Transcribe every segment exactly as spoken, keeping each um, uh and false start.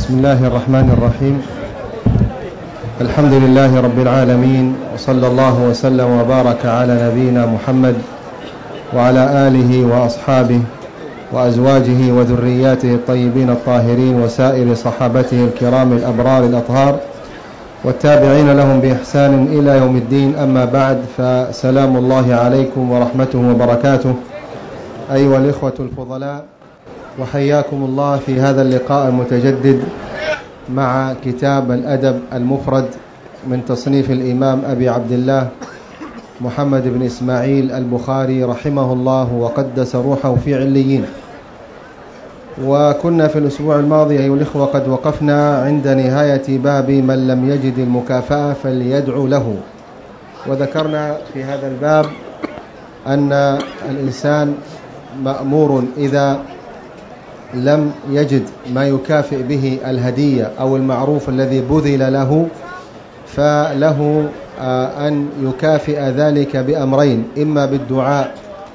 بسم الله الرحمن الرحيم. الحمد لله رب العالمين، وصلى الله وسلم وبارك على نبينا محمد وعلى آله وأصحابه وأزواجه وذرياته الطيبين الطاهرين وسائر صحابته الكرام الأبرار الأطهار والتابعين لهم بإحسان إلى يوم الدين. أما بعد، فسلام الله عليكم ورحمته وبركاته أيها الإخوة الفضلاء، وحياكم الله في هذا اللقاء المتجدد مع كتاب الأدب المفرد من تصنيف الإمام أبي عبد الله محمد بن إسماعيل البخاري رحمه الله وقدس روحه في عليين. وكنا في الأسبوع الماضي أيها الإخوة قد وقفنا عند نهاية باب من لم يجد المكافأة فليدعو له، وذكرنا في هذا الباب أن الإنسان مأمور إذا لم يجد ما يكافئ به الهدية أو المعروف الذي بذل له، فله أن يكافئ ذلك بأمرين: إما بالدعاء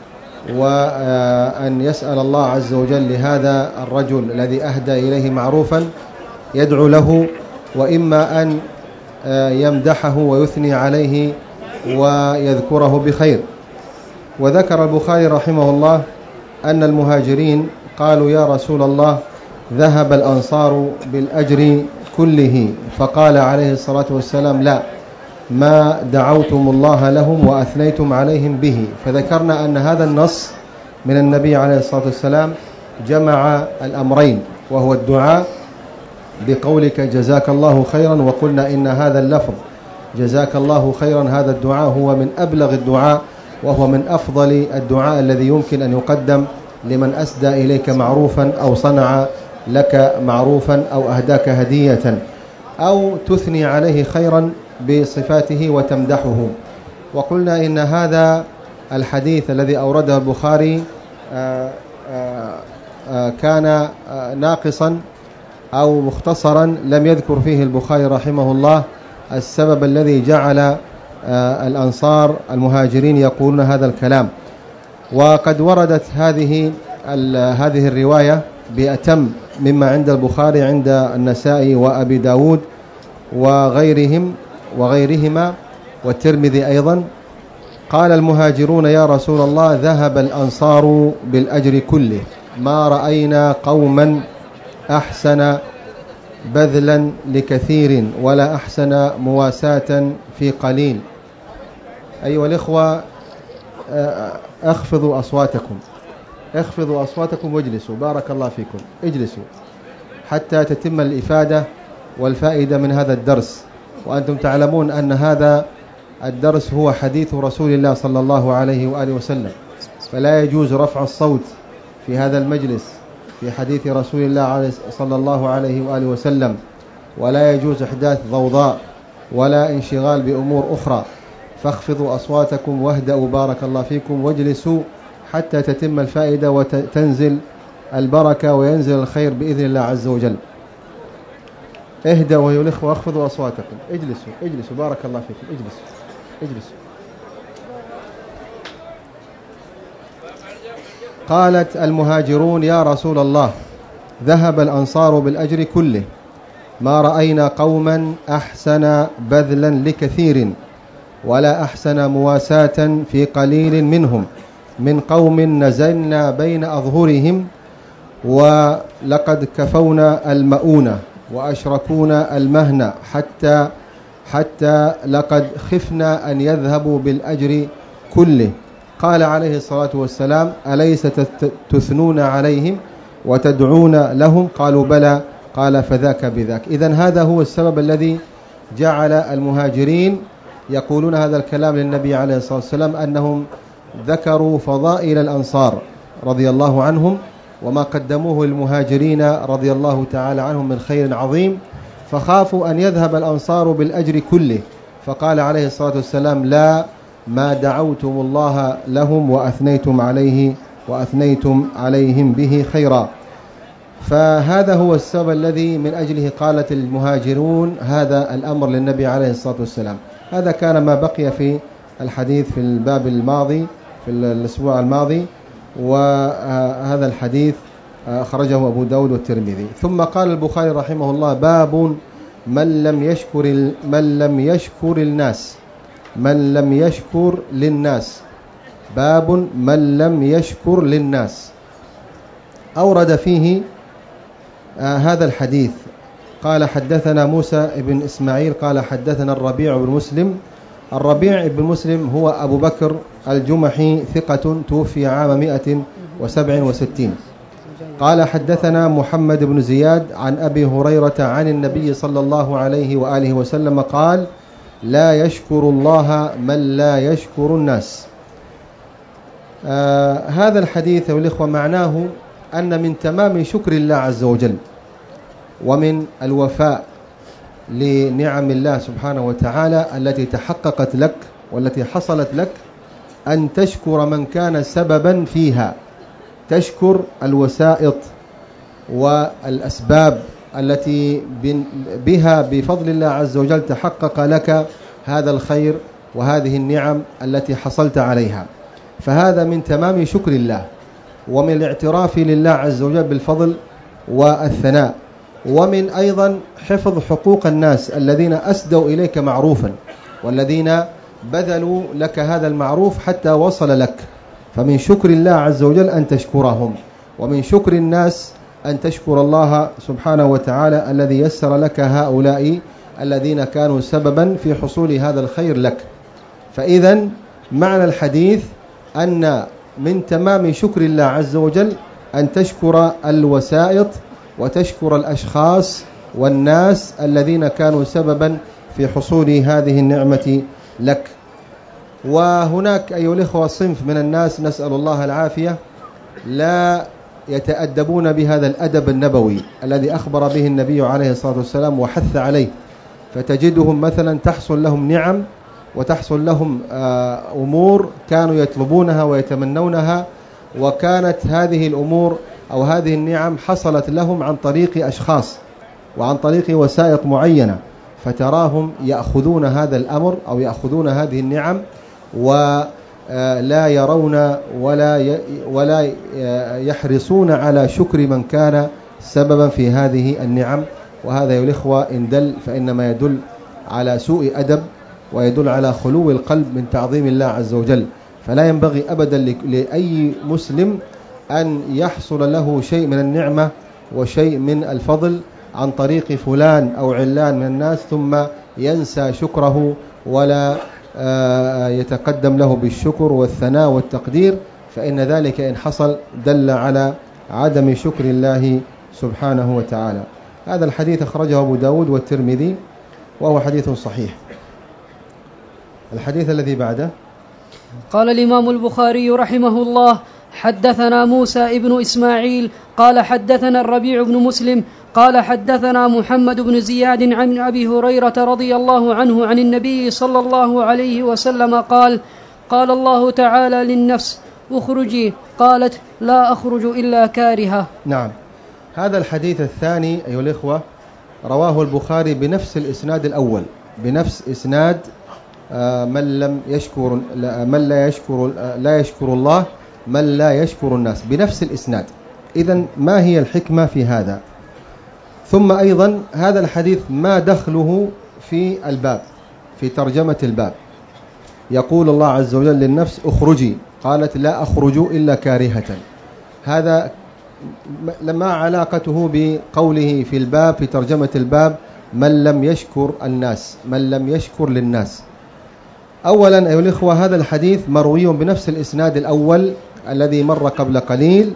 وأن يسأل الله عز وجل لهذا الرجل الذي أهدى إليه معروفا يدعو له، وإما أن يمدحه ويثني عليه ويذكره بخير. وذكر البخاري رحمه الله أن المهاجرين قالوا: يا رسول الله، ذهب الأنصار بالأجر كله، فقال عليه الصلاة والسلام: لا، ما دعوتم الله لهم وأثنيتم عليهم به. فذكرنا أن هذا النص من النبي عليه الصلاة والسلام جمع الأمرين، وهو الدعاء بقولك جزاك الله خيرا، وقلنا إن هذا اللفظ جزاك الله خيرا هذا الدعاء هو من أبلغ الدعاء، وهو من أفضل الدعاء الذي يمكن أن يقدم لمن أسدى إليك معروفا أو صنع لك معروفا أو أهداك هدية أو تثني عليه خيرا بصفاته وتمدحه. وقلنا إن هذا الحديث الذي أورده البخاري كان ناقصا أو مختصرا، لم يذكر فيه البخاري رحمه الله السبب الذي جعل الأنصار المهاجرين يقولون هذا الكلام. وقد وردت هذه هذه الرواية بأتم مما عند البخاري عند النسائي وأبي داود وغيرهم وغيرهما والترمذي أيضا. قال المهاجرون: يا رسول الله، ذهب الأنصار بالأجر كله، ما رأينا قوما أحسن بذلا لكثير ولا أحسن مواساة في قليل. أيها الإخوة، اخفضوا أصواتكم اخفضوا أصواتكم واجلسوا، بارك الله فيكم، اجلسوا حتى تتم الإفادة والفائدة من هذا الدرس. وأنتم تعلمون أن هذا الدرس هو حديث رسول الله صلى الله عليه وآله وسلم، فلا يجوز رفع الصوت في هذا المجلس في حديث رسول الله صلى الله عليه وآله وسلم، ولا يجوز إحداث ضوضاء ولا انشغال بأمور أخرى. فاخفضوا أصواتكم واهدأوا بارك الله فيكم، واجلسوا حتى تتم الفائدة وتنزل البركة وينزل الخير بإذن الله عز وجل. اهدأوا أيها الإخوة، اخفضوا أصواتكم، اجلسوا اجلسوا بارك الله فيكم، اجلسوا اجلسوا. قالت المهاجرون: يا رسول الله، ذهب الأنصار بالأجر كله، ما رأينا قوما أحسن بذلا لكثير ولا أحسن مواساة في قليل منهم، من قوم نزلنا بين أظهرهم ولقد كفونا المؤونة وأشركونا المهنة حتى حتى لقد خفنا أن يذهبوا بالأجر كله. قال عليه الصلاة والسلام: أليس تثنون عليهم وتدعون لهم؟ قالوا: بلى. قال: فذاك بذاك. إذن هذا هو السبب الذي جعل المهاجرين يقولون هذا الكلام للنبي عليه الصلاة والسلام، أنهم ذكروا فضائل الأنصار رضي الله عنهم وما قدموه للمهاجرين رضي الله تعالى عنهم من خير عظيم، فخافوا أن يذهب الأنصار بالأجر كله، فقال عليه الصلاة والسلام: لا، ما دعوتم الله لهم وأثنيتم عليه وأثنيتم عليهم به خيرا. فهذا هو السبب الذي من أجله قالت المهاجرون هذا الأمر للنبي عليه الصلاة والسلام. هذا كان ما بقي في الحديث في الباب الماضي في الأسبوع الماضي، وهذا الحديث أخرجه أبو داود والترمذي. ثم قال البخاري رحمه الله: باب من لم يشكر من لم يشكر الناس من لم يشكر للناس باب من لم يشكر للناس. أورد فيه آه هذا الحديث. قال: حدثنا موسى بن إسماعيل قال حدثنا الربيع بن مسلم. الربيع بن مسلم هو أبو بكر الجمحي، ثقة، توفي عام مئة وسبع وستين. قال: حدثنا محمد بن زياد عن أبي هريرة عن النبي صلى الله عليه وآله وسلم قال: لا يشكر الله من لا يشكر الناس. آه هذا الحديث والإخوة معناه أن من تمام شكر الله عز وجل ومن الوفاء لنعم الله سبحانه وتعالى التي تحققت لك والتي حصلت لك أن تشكر من كان سببا فيها، تشكر الوسائط والأسباب التي بها بفضل الله عز وجل تحقق لك هذا الخير وهذه النعم التي حصلت عليها. فهذا من تمام شكر الله ومن الاعتراف لله عز وجل بالفضل والثناء، ومن أيضا حفظ حقوق الناس الذين أسدوا إليك معروفا والذين بذلوا لك هذا المعروف حتى وصل لك. فمن شكر الله عز وجل أن تشكرهم، ومن شكر الناس أن تشكر الله سبحانه وتعالى الذي يسر لك هؤلاء الذين كانوا سببا في حصول هذا الخير لك. فإذا معنى الحديث أن من تمام شكر الله عز وجل أن تشكر الوسائط وتشكر الأشخاص والناس الذين كانوا سببا في حصول هذه النعمة لك. وهناك أيها الإخوة صنف من الناس نسأل الله العافية لا يتأدبون بهذا الأدب النبوي الذي أخبر به النبي عليه الصلاة والسلام وحث عليه، فتجدهم مثلا تحصل لهم نعم وتحصل لهم أمور كانوا يطلبونها ويتمنونها، وكانت هذه الأمور أو هذه النعم حصلت لهم عن طريق أشخاص وعن طريق وسائط معينة، فتراهم يأخذون هذا الأمر أو يأخذون هذه النعم ولا يرون ولا ولا يحرصون على شكر من كان سببا في هذه النعم. وهذا يا الإخوة إن دل فإنما يدل على سوء أدب ويدل على خلو القلب من تعظيم الله عز وجل. فلا ينبغي أبدا لأي مسلم أن يحصل له شيء من النعمة وشيء من الفضل عن طريق فلان أو علان من الناس ثم ينسى شكره ولا يتقدم له بالشكر والثناء والتقدير، فإن ذلك إن حصل دل على عدم شكر الله سبحانه وتعالى. هذا الحديث أخرجه أبو داود والترمذي وهو حديث صحيح. الحديث الذي بعده قال الإمام البخاري رحمه الله: حدثنا موسى ابن إسماعيل قال حدثنا الربيع بن مسلم قال حدثنا محمد بن زياد عن أبي هريرة رضي الله عنه عن النبي صلى الله عليه وسلم قال: قال الله تعالى للنفس: اخرجي، قالت: لا أخرج إلا كارهة. نعم. هذا الحديث الثاني أيها الإخوة رواه البخاري بنفس الإسناد الأول، بنفس إسناد من لم يشكر من لا يشكر لا يشكر الله من لا يشكر الناس، بنفس الإسناد. إذن ما هي الحكمة في هذا؟ ثم أيضا هذا الحديث ما دخله في الباب، في ترجمة الباب. يقول الله عز وجل للنفس: اخرجي، قالت: لا أخرج إلا كارهة. هذا ما علاقته بقوله في الباب في ترجمة الباب من لم يشكر الناس، من لم يشكر للناس؟ أولا أيها الإخوة هذا الحديث مروي بنفس الإسناد الأول الذي مر قبل قليل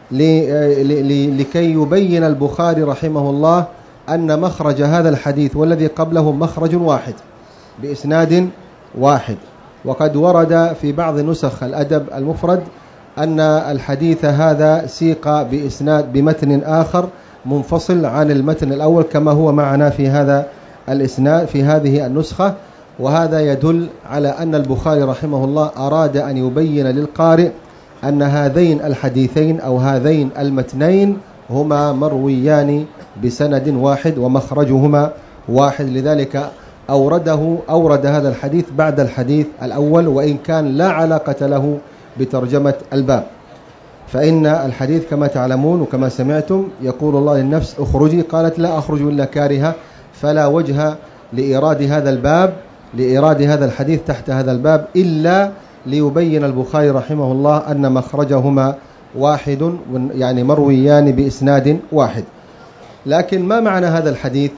لكي يبين البخاري رحمه الله أن مخرج هذا الحديث والذي قبله مخرج واحد بإسناد واحد. وقد ورد في بعض نسخ الأدب المفرد أن الحديث هذا سيق بإسناد بمتن آخر منفصل عن المتن الأول كما هو معنا في هذا الإسناد في هذه النسخة. وهذا يدل على أن البخاري رحمه الله أراد أن يبين للقارئ أن هذين الحديثين أو هذين المتنين هما مرويان بسند واحد ومخرجهما واحد، لذلك أورده أورد هذا الحديث بعد الحديث الأول وإن كان لا علاقة له بترجمة الباب. فإن الحديث كما تعلمون وكما سمعتم يقول الله للنفس اخرجي، قالت لا أخرج إلا كارهة، فلا وجه لإيراد هذا الباب لإيراد هذا الحديث تحت هذا الباب إلا ليبين البخاري رحمه الله أن مخرجهما واحد، يعني مرويان بإسناد واحد. لكن ما معنى هذا الحديث؟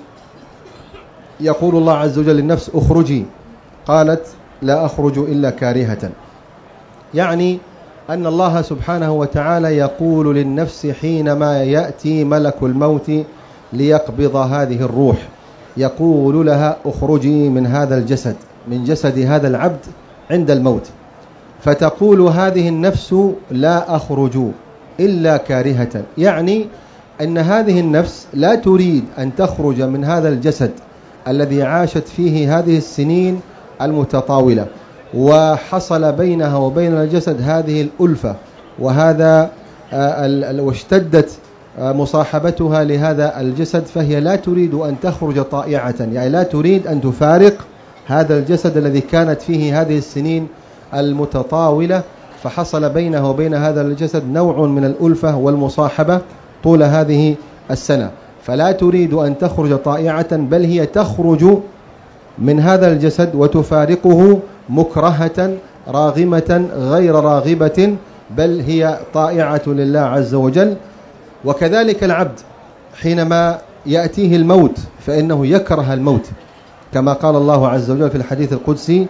يقول الله عز وجل للنفس اخرجي، قالت لا أخرج إلا كارهة، يعني أن الله سبحانه وتعالى يقول للنفس حينما يأتي ملك الموت ليقبض هذه الروح، يقول لها اخرجي من هذا الجسد، من جسد هذا العبد عند الموت، فتقول هذه النفس لا أخرج إلا كارهة، يعني أن هذه النفس لا تريد أن تخرج من هذا الجسد الذي عاشت فيه هذه السنين المتطاولة، وحصل بينها وبين الجسد هذه الألفة، وهذا واشتدت مصاحبتها لهذا الجسد، فهي لا تريد أن تخرج طائعة، يعني لا تريد أن تفارق هذا الجسد الذي كانت فيه هذه السنين المتطاولة، فحصل بينه وبين هذا الجسد نوع من الألفة والمصاحبة طول هذه السنة، فلا تريد أن تخرج طائعة، بل هي تخرج من هذا الجسد وتفارقه مكرهة راغمة غير راغبة، بل هي طائعة لله عز وجل. وكذلك العبد حينما يأتيه الموت فإنه يكره الموت، كما قال الله عز وجل في الحديث القدسي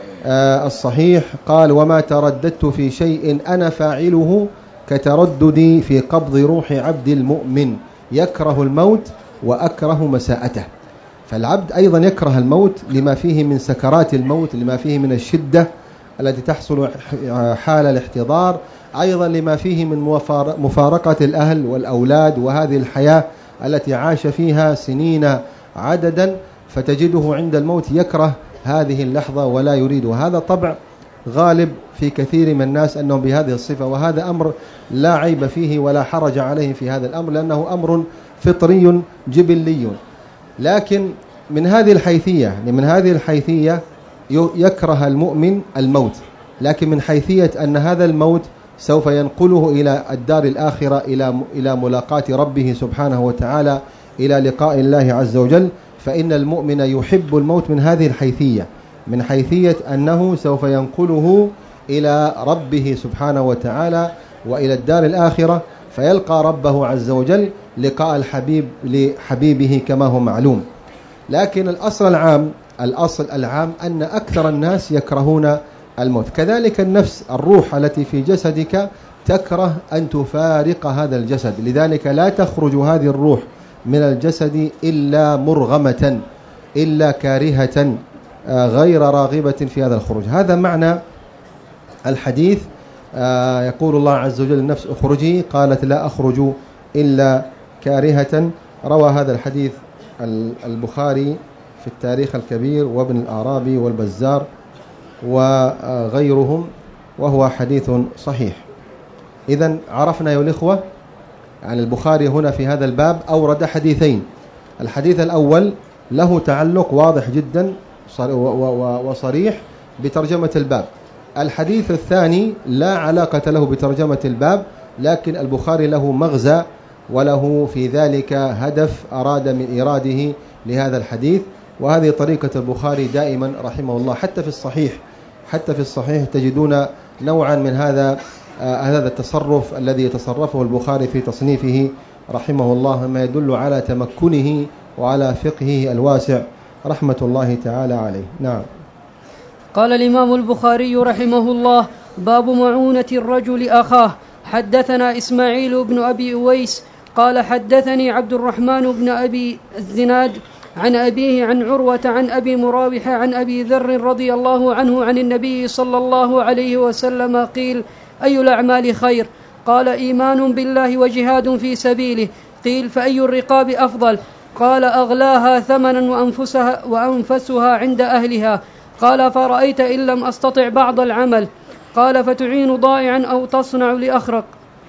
الصحيح، قال وما ترددت في شيء أنا فاعله كترددي في قبض روح عبد المؤمن، يكره الموت وأكره مساءته. فالعبد أيضا يكره الموت لما فيه من سكرات الموت، لما فيه من الشدة التي تحصل حال الاحتضار، أيضا لما فيه من مفارقة الأهل والأولاد وهذه الحياة التي عاش فيها سنين عددا، فتجده عند الموت يكره هذه اللحظة ولا يريد. هذا طبع غالب في كثير من الناس أنهم بهذه الصفة، وهذا أمر لا عيب فيه ولا حرج عليه في هذا الأمر، لأنه أمر فطري جبلي. لكن من هذه الحيثية من هذه الحيثية يكره المؤمن الموت، لكن من حيثية أن هذا الموت سوف ينقله إلى الدار الآخرة، إلى إلى ملاقاة ربه سبحانه وتعالى، إلى لقاء الله عز وجل، فإن المؤمن يحب الموت من هذه الحيثية، من حيثية أنه سوف ينقله إلى ربه سبحانه وتعالى وإلى الدار الآخرة، فيلقى ربه عز وجل لقاء الحبيب لحبيبه كما هو معلوم. لكن الأصل العام الأصل العام أن أكثر الناس يكرهون الموت. كذلك النفس، الروح التي في جسدك تكره أن تفارق هذا الجسد، لذلك لا تخرج هذه الروح من الجسد إلا مرغمة، إلا كارهة غير راغبة في هذا الخروج. هذا معنى الحديث. يقول الله عز وجل النفس اخرجي، قالت لا أخرج إلا كارهة. روى هذا الحديث البخاري في التاريخ الكبير وابن الأعرابي والبزار وغيرهم، وهو حديث صحيح. إذن عرفنا يا الإخوة عن البخاري هنا في هذا الباب أورد حديثين. الحديث الأول له تعلق واضح جدا وصريح بترجمة الباب. الحديث الثاني لا علاقة له بترجمة الباب، لكن البخاري له مغزى وله في ذلك هدف أراد من إراده لهذا الحديث، وهذه طريقة البخاري دائما رحمه الله. حتى في الصحيح حتى في الصحيح تجدون نوعا من هذا آه هذا التصرف الذي يتصرفه البخاري في تصنيفه رحمه الله، ما يدل على تمكنه وعلى فقهه الواسع رحمة الله تعالى عليه. نعم. قال الإمام البخاري رحمه الله: باب معونة الرجل أخاه. حدثنا إسماعيل بن أبي أويس قال حدثني عبد الرحمن بن أبي الزناد عن أبيه عن عروة عن أبي مراوح عن أبي ذر رضي الله عنه عن النبي صلى الله عليه وسلم قيل: أي الأعمال خير؟ قال: إيمان بالله وجهاد في سبيله. قيل: فأي الرقاب أفضل؟ قال: أغلاها ثمنا وأنفسها, وأنفسها عند أهلها. قال: فرأيت إن لم أستطع بعض العمل؟ قال: فتعين ضائعا أو تصنع لأخرق.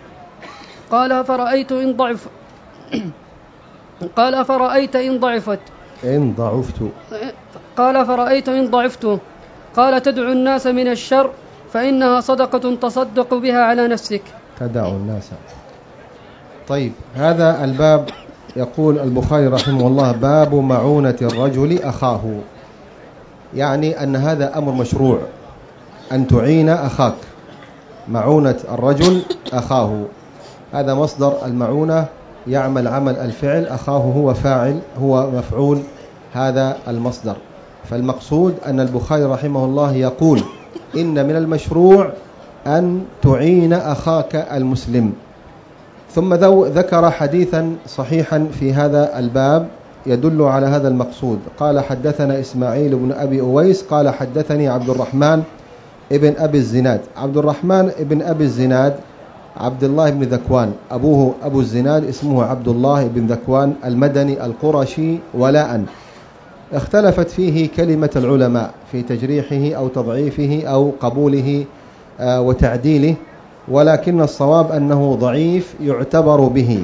قال: فرأيت إن ضعف قال: فرأيت إن ضعفت إن ضعفت قال: فرأيت إن ضعفت. قال: تدعو الناس من الشر فإنها صدقة تصدق بها على نفسك. تدع الناس. طيب، هذا الباب يقول البخاري رحمه الله: باب معونة الرجل أخاه، يعني أن هذا أمر مشروع، أن تعين أخاك. معونة الرجل أخاه، هذا مصدر المعونة، يعمل عمل الفعل، أخاه هو فاعل، هو مفعول هذا المصدر. فالمقصود أن البخاري رحمه الله يقول إن من المشروع أن تعين أخاك المسلم. ثم ذكر حديثا صحيحا في هذا الباب يدل على هذا المقصود. قال: حدثنا إسماعيل بن أبي أويس قال حدثني عبد الرحمن ابن أبي الزناد. عبد الرحمن ابن أبي الزناد عبد الله بن ذكوان، أبوه أبو الزناد اسمه عبد الله بن ذكوان المدني القرشي ولاء. اختلفت فيه كلمة العلماء في تجريحه أو تضعيفه أو قبوله وتعديله، ولكن الصواب أنه ضعيف يعتبر به،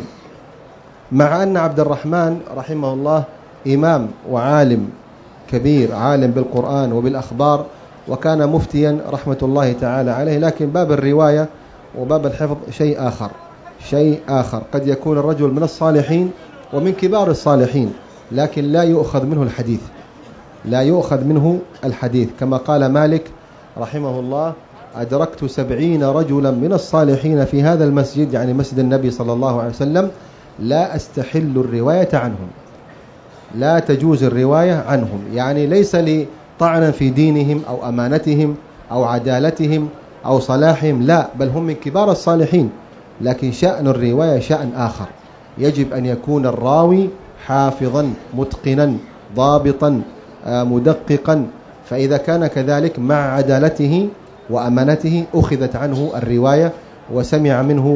مع أن عبد الرحمن رحمه الله إمام وعالم كبير، عالم بالقرآن وبالأخبار، وكان مفتيا رحمة الله تعالى عليه. لكن باب الرواية وباب الحفظ شيء آخر، شيء آخر. قد يكون الرجل من الصالحين ومن كبار الصالحين، لكن لا يؤخذ منه الحديث، لا يؤخذ منه الحديث، كما قال مالك رحمه الله: أدركت سبعين رجلا من الصالحين في هذا المسجد، يعني مسجد النبي صلى الله عليه وسلم، لا أستحل الرواية عنهم، لا تجوز الرواية عنهم، يعني ليس لطعنا في دينهم أو أمانتهم أو عدالتهم أو صلاحهم، لا، بل هم من كبار الصالحين، لكن شأن الرواية شأن آخر. يجب أن يكون الراوي حافظا متقنا ضابطا مدققا، فإذا كان كذلك مع عدالته وأمانته أخذت عنه الرواية وسمع منه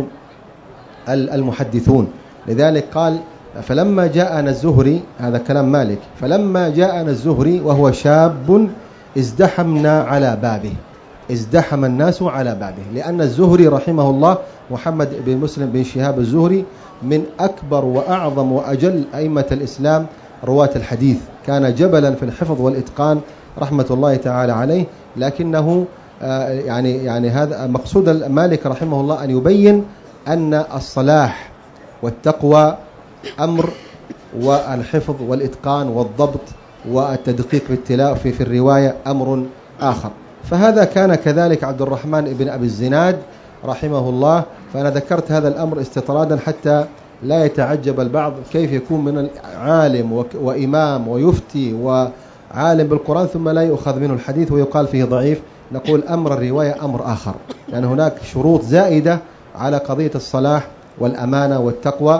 المحدثون. لذلك قال: فلما جاءنا الزهري، هذا كلام مالك، فلما جاءنا الزهري وهو شاب ازدحمنا على بابه، ازدحم الناس على بابه، لأن الزهري رحمه الله محمد بن مسلم بن شهاب الزهري من أكبر وأعظم وأجل أئمة الإسلام رواة الحديث، كان جبلا في الحفظ والإتقان رحمة الله تعالى عليه. لكنه يعني يعني هذا مقصود مالك رحمه الله أن يبين أن الصلاح والتقوى أمر، والحفظ والإتقان والضبط والتدقيق في التلاوة في, في الرواية أمر آخر. فهذا كان كذلك عبد الرحمن بن أبي الزناد رحمه الله. فأنا ذكرت هذا الأمر استطرادا حتى لا يتعجب البعض كيف يكون من عالم وإمام ويفتي وعالم بالقرآن ثم لا يؤخذ منه الحديث ويقال فيه ضعيف. نقول أمر الرواية أمر آخر، يعني هناك شروط زائدة على قضية الصلاح والأمانة والتقوى،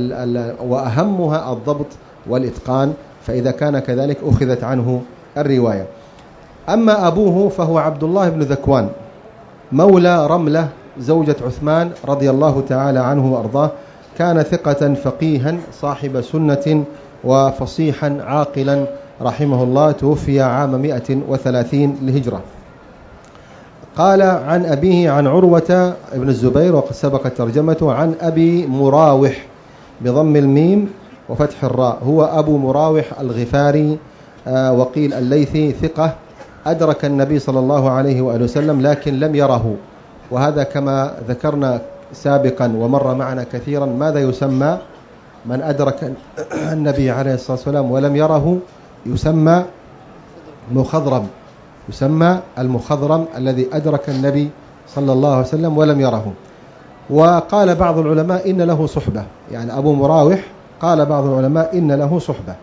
وأهمها الضبط والإتقان، فإذا كان كذلك أخذت عنه الرواية. أما أبوه فهو عبد الله بن ذكوان مولى رملة زوجة عثمان رضي الله تعالى عنه وأرضاه، كان ثقة فقيها صاحب سنة وفصيحا عاقلا رحمه الله، توفي عام مئة وثلاثين للهجرة. قال عن أبيه عن عروة ابن الزبير، وقد سبقت ترجمته، عن أبي مراوح بضم الميم وفتح الراء، هو أبو مراوح الغفاري، آه وقيل الليثي، ثقة أدرك النبي صلى الله عليه وآله وسلم لكن لم يره، وهذا كما ذكرنا سابقا ومر معنا كثيرا. ماذا يسمى من أدرك النبي عليه الصلاة والسلام ولم يره؟ يسمى مخضرم، يسمى المخضرم الذي أدرك النبي صلى الله عليه وسلم ولم يره. وقال بعض العلماء إن له صحبة، يعني أبو مراوح قال بعض العلماء إن له صحبة.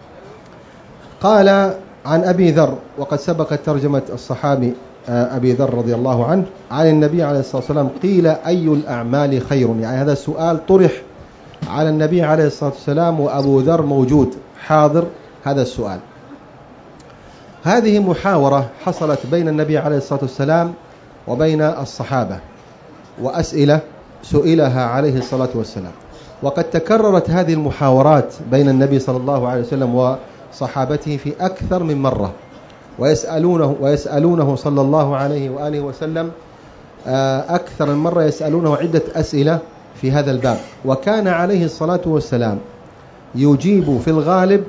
قال عن أبي ذر، وقد سبقت ترجمة الصحابي أبي ذر رضي الله عنه عن النبي عليه الصلاة والسلام قيل أي الأعمال خير، يعني هذا السؤال طرح على النبي عليه الصلاة والسلام وأبو ذر موجود حاضر هذا السؤال. هذه محاورة حصلت بين النبي عليه الصلاة والسلام وبين الصحابة، وأسئلة سئلها عليه الصلاة والسلام، وقد تكررت هذه المحاورات بين النبي صلى الله عليه وسلم وصحابته في أكثر من مرة، ويسألونه ويسألونه صلى الله عليه وآله وسلم أكثر من مرة، يسألونه عدة أسئلة في هذا الباب. وكان عليه الصلاة والسلام يجيب في الغالب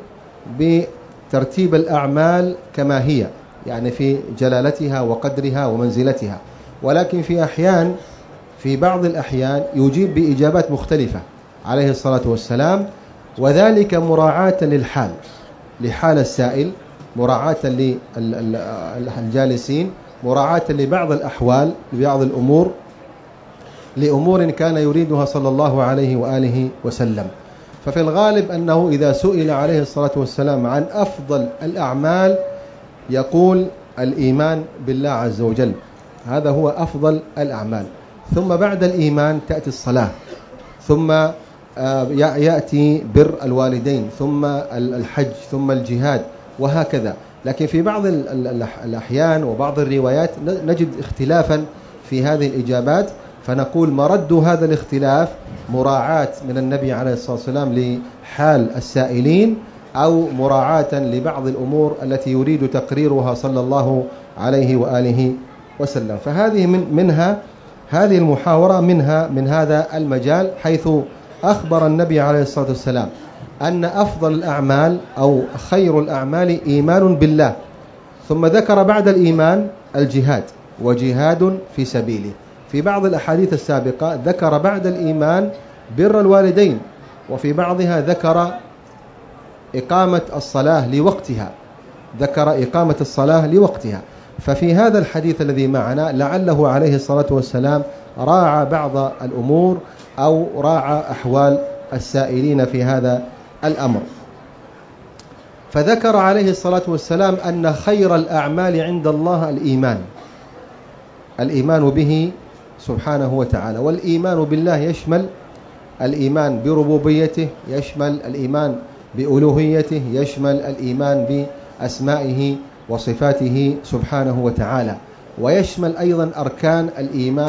بترتيب الأعمال كما هي، يعني في جلالتها وقدرها ومنزلتها، ولكن في أحيان في بعض الأحيان يجيب بإجابات مختلفة عليه الصلاة والسلام، وذلك مراعاة للحال، لحال السائل، مراعاة للجالسين، مراعاة لبعض الأحوال، لبعض الأمور، لأمور كان يريدها صلى الله عليه وآله وسلم. ففي الغالب أنه إذا سئل عليه الصلاة والسلام عن أفضل الأعمال يقول الإيمان بالله عز وجل، هذا هو أفضل الأعمال. ثم بعد الإيمان تأتي الصلاة، ثم يأتي بر الوالدين، ثم الحج، ثم الجهاد، وهكذا. لكن في بعض الأحيان وبعض الروايات نجد اختلافا في هذه الإجابات، فنقول مرد هذا الاختلاف مراعاة من النبي عليه الصلاة والسلام لحال السائلين، أو مراعاة لبعض الأمور التي يريد تقريرها صلى الله عليه وآله وسلم. فهذه من منها هذه المحاورة منها من هذا المجال، حيث أخبر النبي عليه الصلاة والسلام أن أفضل الأعمال أو خير الأعمال إيمان بالله، ثم ذكر بعد الإيمان الجهاد وجهاد في سبيله. في بعض الأحاديث السابقة ذكر بعد الإيمان بر الوالدين، وفي بعضها ذكر إقامة الصلاة لوقتها، ذكر إقامة الصلاة لوقتها. ففي هذا الحديث الذي معنا لعله عليه الصلاة والسلام راعى بعض الأمور أو راعى أحوال السائلين في هذا الأمر. فذكر عليه الصلاة والسلام أن خير الأعمال عند الله الإيمان، الإيمان به سبحانه وتعالى. والإيمان بالله يشمل الإيمان بربوبيته، يشمل الإيمان بألوهيته، يشمل الإيمان بأسمائه وصفاته سبحانه وتعالى، ويشمل أيضا أركان الإيمان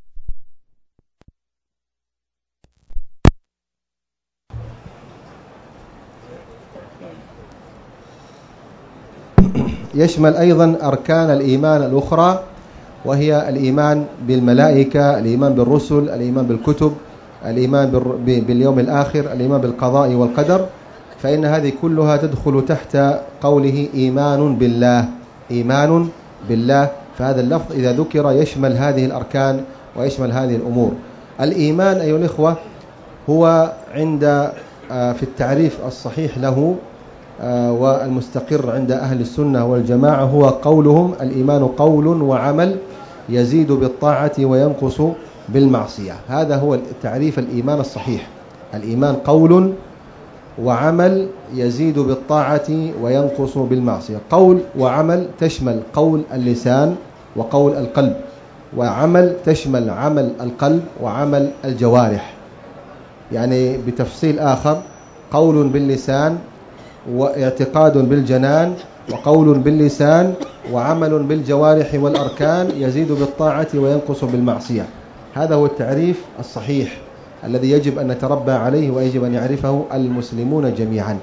يشمل أيضا أركان الإيمان الأخرى، وهي الإيمان بالملائكة، الإيمان بالرسل، الإيمان بالكتب، الإيمان باليوم الآخر، الإيمان بالقضاء والقدر. فإن هذه كلها تدخل تحت قوله إيمان بالله، إيمان بالله. فهذا اللفظ إذا ذكر يشمل هذه الأركان ويشمل هذه الأمور. الإيمان أيها الإخوة هو عند في التعريف الصحيح له والمستقر عند أهل السنة والجماعة هو قولهم الإيمان قول وعمل يزيد بالطاعة وينقص بالمعصية. هذا هو تعريف الإيمان الصحيح. الإيمان قول وعمل يزيد بالطاعة وينقص بالمعصية. قول وعمل تشمل قول اللسان وقول القلب، وعمل تشمل عمل القلب وعمل الجوارح. يعني بتفصيل آخر، قول باللسان واعتقاد بالجنان، وقول باللسان وعمل بالجوارح والأركان يزيد بالطاعة وينقص بالمعصية. هذا هو التعريف الصحيح الذي يجب أن نتربى عليه ويجب أن يعرفه المسلمون جميعا.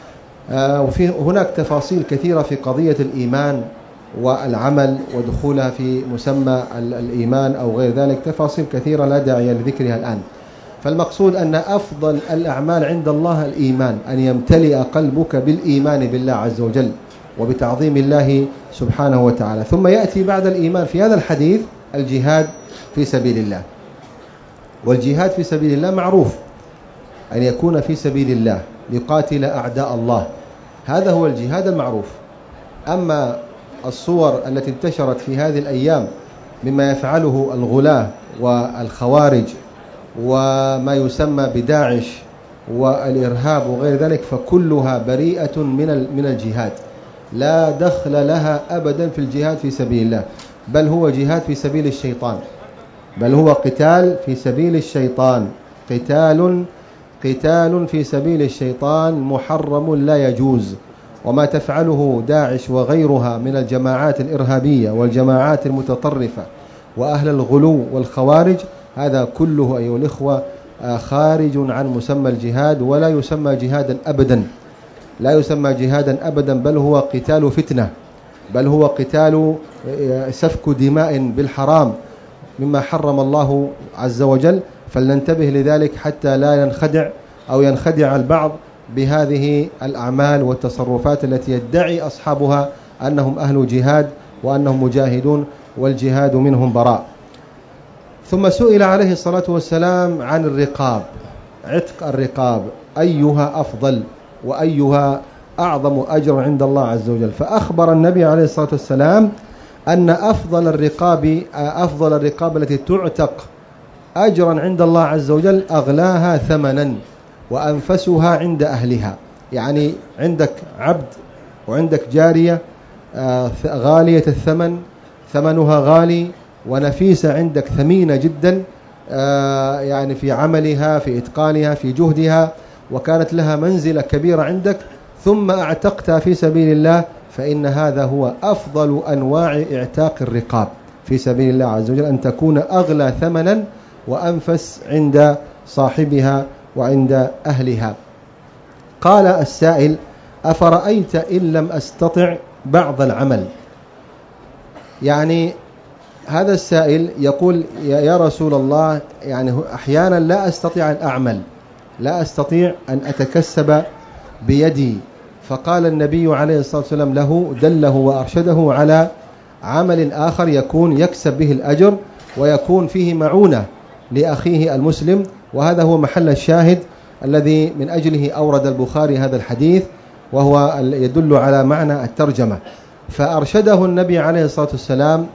وفي هناك تفاصيل كثيرة في قضية الإيمان والعمل ودخولها في مسمى الإيمان أو غير ذلك، تفاصيل كثيرة لا داعي لذكرها الآن. فالمقصود أن أفضل الأعمال عند الله الإيمان، أن يمتلئ قلبك بالإيمان بالله عز وجل وبتعظيم الله سبحانه وتعالى. ثم يأتي بعد الإيمان في هذا الحديث الجهاد في سبيل الله. والجهاد في سبيل الله معروف أن يكون في سبيل الله ليقاتل أعداء الله، هذا هو الجهاد المعروف. أما الصور التي انتشرت في هذه الأيام مما يفعله الغلاة والخوارج وما يسمى بداعش والإرهاب وغير ذلك، فكلها بريئة من من الجهاد، لا دخل لها أبدا في الجهاد في سبيل الله، بل هو جهاد في سبيل الشيطان، بل هو قتال في سبيل الشيطان، قتال قتال في سبيل الشيطان محرم لا يجوز. وما تفعله داعش وغيرها من الجماعات الإرهابية والجماعات المتطرفة وأهل الغلو والخوارج، هذا كله أيها الإخوة خارج عن مسمى الجهاد، ولا يسمى جهادا أبدا، لا يسمى جهادا أبدا، بل هو قتال فتنة، بل هو قتال سفك دماء بالحرام مما حرم الله عز وجل. فلننتبه لذلك حتى لا ينخدع أو ينخدع البعض بهذه الأعمال والتصرفات التي يدعي أصحابها أنهم أهل جهاد وأنهم مجاهدون والجهاد منهم براء. ثم سئل عليه الصلاة والسلام عن الرقاب، عتق الرقاب أيها أفضل وأيها أعظم أجر عند الله عز وجل، فأخبر النبي عليه الصلاة والسلام أن أفضل الرقاب أفضل الرقاب التي تعتق أجرا عند الله عز وجل أغلاها ثمنا وأنفسها عند أهلها. يعني عندك عبد وعندك جارية غالية الثمن، ثمنها غالي ونفيسة عندك، ثمينة جدا يعني في عملها في إتقانها في جهدها، وكانت لها منزلة كبيرة عندك، ثم اعتقتها في سبيل الله، فإن هذا هو أفضل أنواع اعتاق الرقاب في سبيل الله عز وجل، أن تكون أغلى ثمنا وأنفس عند صاحبها وعند أهلها. قال السائل: أفرأيت إن لم أستطع بعض العمل؟ يعني هذا السائل يقول: يا رسول الله، يعني أحيانا لا أستطيع أن أعمل، لا أستطيع أن أتكسب بيدي. فقال النبي عليه الصلاة والسلام له، دله وأرشده على عمل آخر يكون يكسب به الأجر ويكون فيه معونة لأخيه المسلم، وهذا هو محل الشاهد الذي من أجله أورد البخاري هذا الحديث، وهو يدل على معنى الترجمة. فأرشده النبي عليه الصلاة والسلام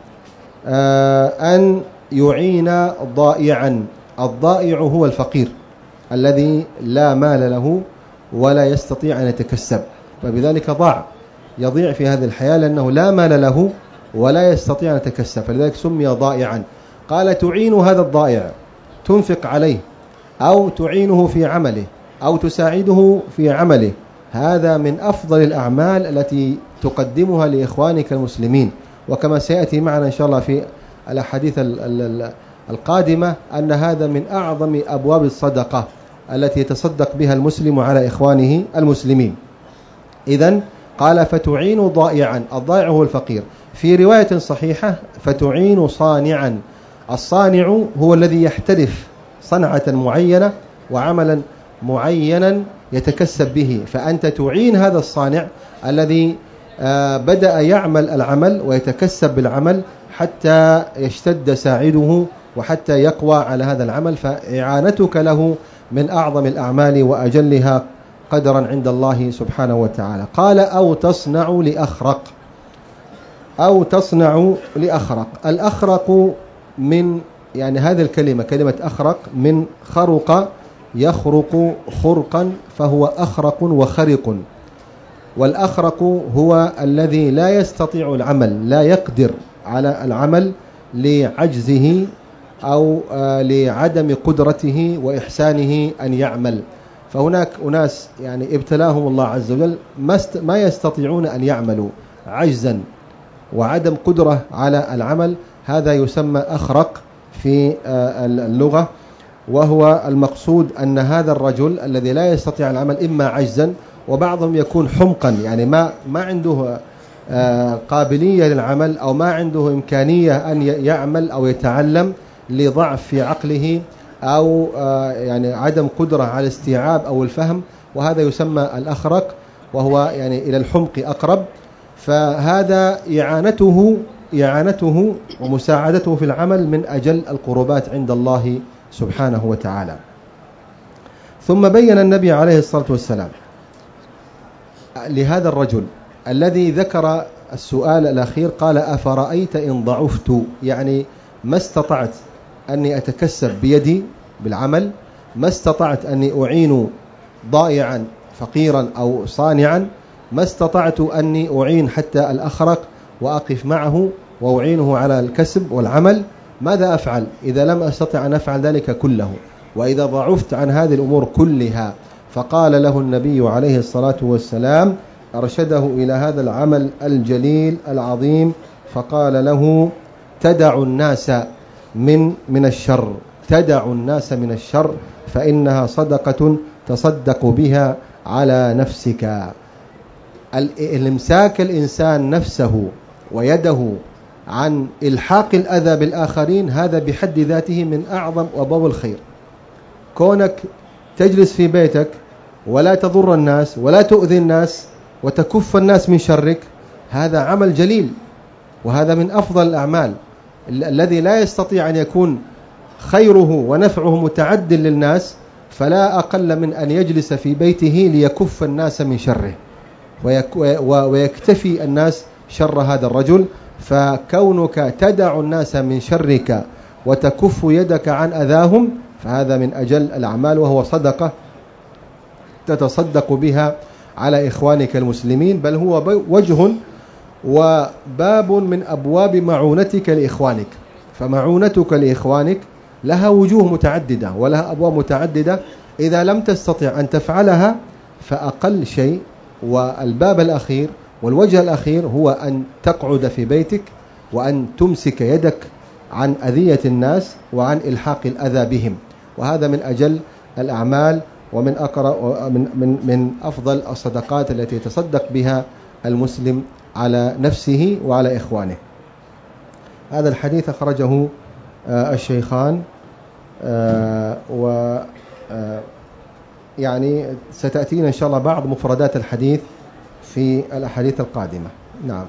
أن يعين ضائعا. الضائع هو الفقير الذي لا مال له ولا يستطيع أن يتكسب، فبذلك ضاع، يضيع في هذه الحياة لأنه لا مال له ولا يستطيع أن يتكسب، فلذلك سمي ضائعا. قال: تعين هذا الضائع، تنفق عليه أو تعينه في عمله أو تساعده في عمله، هذا من أفضل الأعمال التي تقدمها لإخوانك المسلمين. وكما سيأتي معنا إن شاء الله في الأحاديث القادمة أن هذا من أعظم أبواب الصدقة التي يتصدق بها المسلم على إخوانه المسلمين. إذن قال: فتعين ضائعا، الضائع هو الفقير. في رواية صحيحة: فتعين صانعا. الصانع هو الذي يحترف صنعة معينة وعملا معينا يتكسب به، فأنت تعين هذا الصانع الذي بدأ يعمل العمل ويتكسب بالعمل حتى يشتد ساعده وحتى يقوى على هذا العمل، فإعانتك له من أعظم الأعمال وأجلها قدرا عند الله سبحانه وتعالى. قال: أو تصنع لأخرق. أو تصنع لأخرق. الأخرق من يعني هذه الكلمة كلمة أخرق من خرق يخرق خرقا، فهو أخرق وخرق. والأخرق هو الذي لا يستطيع العمل، لا يقدر على العمل لعجزه أو لعدم قدرته وإحسانه أن يعمل. فهناك أناس يعني ابتلاهم الله عز وجل ما يستطيعون أن يعملوا، عجزا وعدم قدرة على العمل، هذا يسمى أخرق في اللغة. وهو المقصود أن هذا الرجل الذي لا يستطيع العمل إما عجزا، وبعضهم يكون حمقا، يعني ما ما عنده قابلية للعمل أو ما عنده إمكانية أن يعمل أو يتعلم لضعف في عقله أو يعني عدم قدرة على الاستيعاب أو الفهم، وهذا يسمى الأخرق، وهو يعني إلى الحمق أقرب. فهذا إعانته إعانته ومساعدته في العمل من أجل القربات عند الله سبحانه وتعالى. ثم بين النبي عليه الصلاة والسلام لهذا الرجل الذي ذكر السؤال الأخير، قال: أفرأيت إن ضعفت، يعني ما استطعت أني أتكسب بيدي بالعمل، ما استطعت أني أعين ضائعا فقيرا أو صانعا، ما استطعت أني أعين حتى الأخرق وأقف معه وأعينه على الكسب والعمل، ماذا أفعل إذا لم أستطع أن أفعل ذلك كله وإذا ضعفت عن هذه الأمور كلها؟ فقال له النبي عليه الصلاة والسلام، أرشده إلى هذا العمل الجليل العظيم، فقال له: تدع الناس من من الشر، تدع الناس من الشر فإنها صدقة تصدق بها على نفسك. الامساك الإنسان نفسه ويده عن إلحاق الأذى بالآخرين، هذا بحد ذاته من أعظم أبواب الخير. كونك تجلس في بيتك ولا تضر الناس ولا تؤذي الناس وتكف الناس من شرك، هذا عمل جليل، وهذا من أفضل الأعمال. الذي لا يستطيع أن يكون خيره ونفعه متعد للناس، فلا أقل من أن يجلس في بيته ليكف الناس من شره ويكتفي الناس شر هذا الرجل. فكونك تدع الناس من شرك وتكف يدك عن أذاهم فهذا من أجل الأعمال، وهو صدقة تتصدق بها على إخوانك المسلمين، بل هو وجه وباب من أبواب معونتك لإخوانك. فمعونتك لإخوانك لها وجوه متعددة ولها أبواب متعددة، إذا لم تستطع أن تفعلها فأقل شيء والباب الأخير والوجه الأخير هو أن تقعد في بيتك وأن تمسك يدك عن أذية الناس وعن إلحاق الأذى بهم، وهذا من أجل الأعمال ومن أقرأ من من من أفضل الصدقات التي يتصدق بها المسلم على نفسه وعلى إخوانه. هذا الحديث أخرجه الشيخان، و يعني ستأتينا إن شاء الله بعض مفردات الحديث في الأحاديث القادمة. نعم.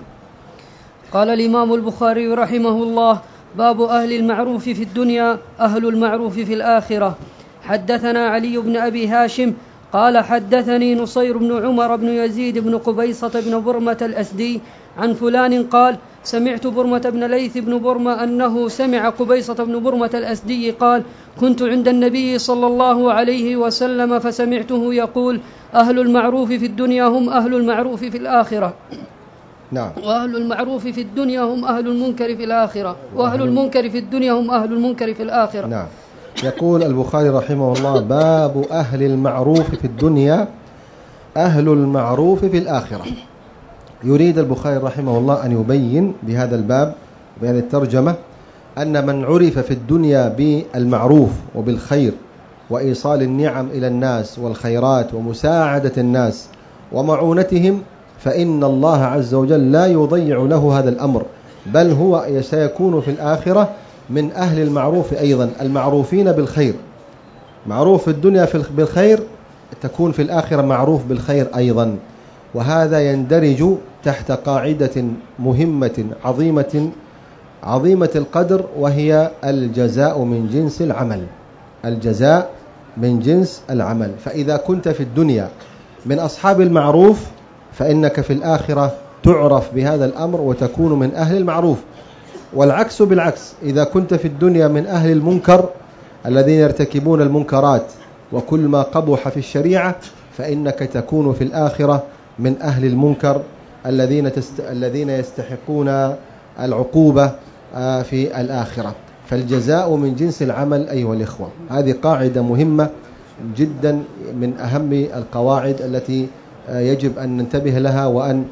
قال الإمام البخاري رحمه الله: باب أهل المعروف في الدنيا أهل المعروف في الآخرة. حدثنا علي بن أبي هاشم قال حدثني نصير بن عمر بن يزيد بن قبيصة بن برمة الأسدي عن فلان قال: سمعت برمة بن ليث بن برمة أنه سمع قبيصة بن برمة الأسدي قال: كنت عند النبي صلى الله عليه وسلم فسمعته يقول: أهل المعروف في الدنيا هم أهل المعروف في الآخرة. نعم. وأهل المعروف في الدنيا هم أهل المنكر في الآخرة، وأهل المنكر في الدنيا هم أهل المنكر في الآخرة. نعم. يقول البخاري رحمه الله: باب أهل المعروف في الدنيا أهل المعروف في الآخرة. يريد البخاري رحمه الله أن يبين بهذا الباب بهذه الترجمة أن من عرف في الدنيا بالمعروف وبالخير وإيصال النعم إلى الناس والخيرات ومساعدة الناس ومعونتهم، فإن الله عز وجل لا يضيع له هذا الأمر، بل هو سيكون في الآخرة من أهل المعروف أيضا، المعروفين بالخير. معروف في الدنيا بالخير تكون في الآخرة معروف بالخير أيضا. وهذا يندرج تحت قاعدة مهمة عظيمة عظيمة القدر، وهي الجزاء من جنس العمل. الجزاء من جنس العمل. فإذا كنت في الدنيا من أصحاب المعروف فإنك في الآخرة تعرف بهذا الأمر وتكون من أهل المعروف. والعكس بالعكس، إذا كنت في الدنيا من أهل المنكر الذين يرتكبون المنكرات وكل ما قبح في الشريعة، فإنك تكون في الآخرة من أهل المنكر الذين تست... الذين يستحقون العقوبة في الآخرة. فالجزاء من جنس العمل أيها الإخوة، هذه قاعدة مهمة جدا من أهم القواعد التي يجب أن ننتبه لها وأن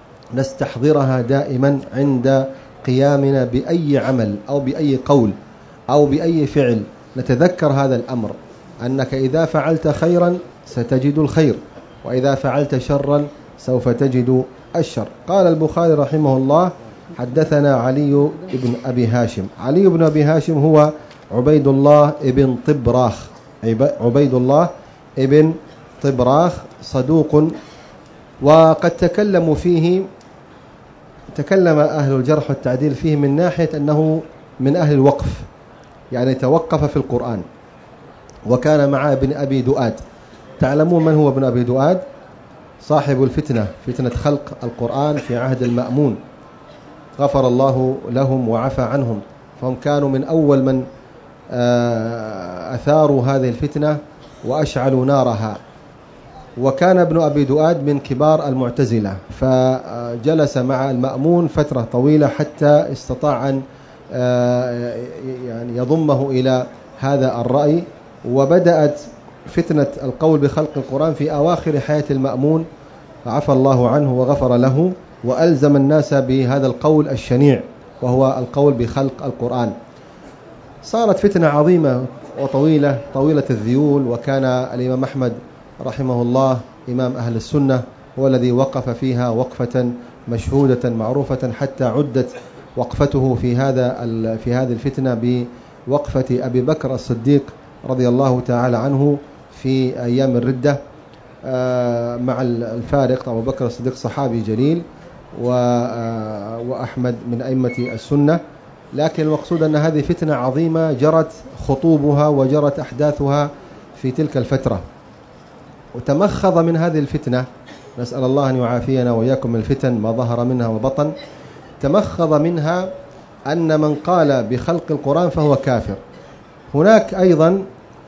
نستحضرها دائما عند قيامنا بأي عمل أو بأي قول أو بأي فعل. نتذكر هذا الأمر، أنك إذا فعلت خيرا ستجد الخير، وإذا فعلت شرا سوف تجد الشر. قال البخاري رحمه الله: حدثنا علي بن أبي هاشم. علي بن أبي هاشم هو عبيد الله ابن طبراخ. عبيد الله ابن طبراخ صدوق، وقد تكلموا فيه تكلم أهل الجرح والتعديل فيه من ناحية أنه من أهل الوقف، يعني توقف في القرآن، وكان مع ابن أبي دؤاد. تعلمون من هو ابن أبي دؤاد؟ صاحب الفتنة، فتنة خلق القرآن في عهد المأمون، غفر الله لهم وعفى عنهم، فهم كانوا من أول من أثاروا هذه الفتنة وأشعلوا نارها. وكان ابن أبي دؤاد من كبار المعتزلة، فجلس مع المأمون فترة طويلة حتى استطاع أن يعني يضمه إلى هذا الرأي. وبدأت فتنة القول بخلق القرآن في أواخر حياة المأمون، عفى الله عنه وغفر له، وألزم الناس بهذا القول الشنيع وهو القول بخلق القرآن. صارت فتنة عظيمة وطويلة طويلة الذيول، وكان الإمام أحمد رحمه الله إمام أهل السنة هو الذي وقف فيها وقفة مشهودة معروفة، حتى عدت وقفته في هذا في هذه الفتنة بوقفة أبي بكر الصديق رضي الله تعالى عنه في أيام الردة، مع الفارق. أبو بكر الصديق صحابي جليل، وأحمد من أئمة السنة، لكن المقصود أن هذه فتنة عظيمة جرت خطوبها وجرت أحداثها في تلك الفترة، وتمخض من هذه الفتنة، نسأل الله أن يعافينا وإياكم من الفتن ما ظهر منها وبطن. تمخض منها أن من قال بخلق القرآن فهو كافر. هناك أيضا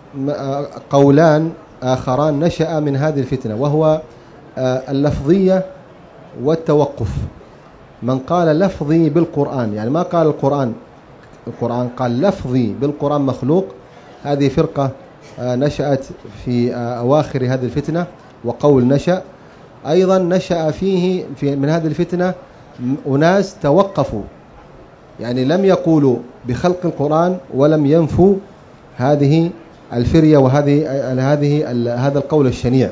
قولان آخران نشأ من هذه الفتنة، وهو اللفظية والتوقف. من قال لفظي بالقرآن، يعني ما قال القرآن القرآن قال لفظي بالقرآن مخلوق، هذه فرقة نشأت في أواخر هذه الفتنة، وقول نشأ أيضا نشأ فيه في من هذه الفتنة أناس توقفوا، يعني لم يقولوا بخلق القرآن ولم ينفوا هذه الفرية وهذه هذه هذا القول الشنيع.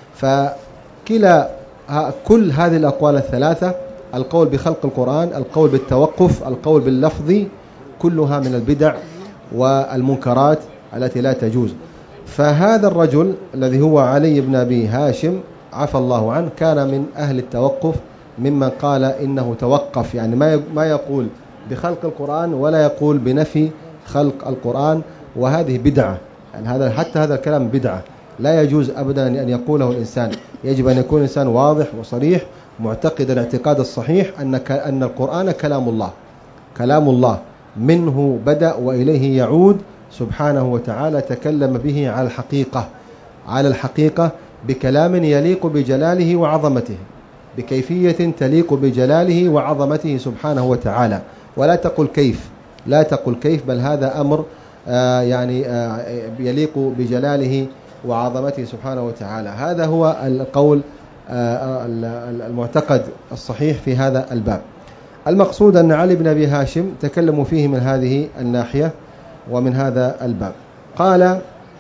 فكلا كل هذه الأقوال الثلاثة، القول بخلق القرآن، القول بالتوقف، القول باللفظ، كلها من البدع والمنكرات التي لا تجوز. فهذا الرجل الذي هو علي بن أبي هاشم عفى الله عنه كان من أهل التوقف، ممن قال إنه توقف، يعني ما ما يقول بخلق القرآن ولا يقول بنفي خلق القرآن، وهذه بدعة. يعني هذا حتى هذا الكلام بدعة، لا يجوز أبدا أن يقوله الإنسان. يجب أن يكون الإنسان واضح وصريح معتقد الاعتقاد الصحيح أن أن القرآن كلام الله، كلام الله منه بدأ وإليه يعود سبحانه وتعالى، تكلم به على الحقيقة على الحقيقة بكلام يليق بجلاله وعظمته، بكيفية تليق بجلاله وعظمته سبحانه وتعالى. ولا تقل كيف، لا تقل كيف، بل هذا أمر آه يعني آه يليق بجلاله وعظمته سبحانه وتعالى. هذا هو القول آه المعتقد الصحيح في هذا الباب. المقصود أن علي بن أبي هاشم تكلموا فيه من هذه الناحية ومن هذا الباب. قال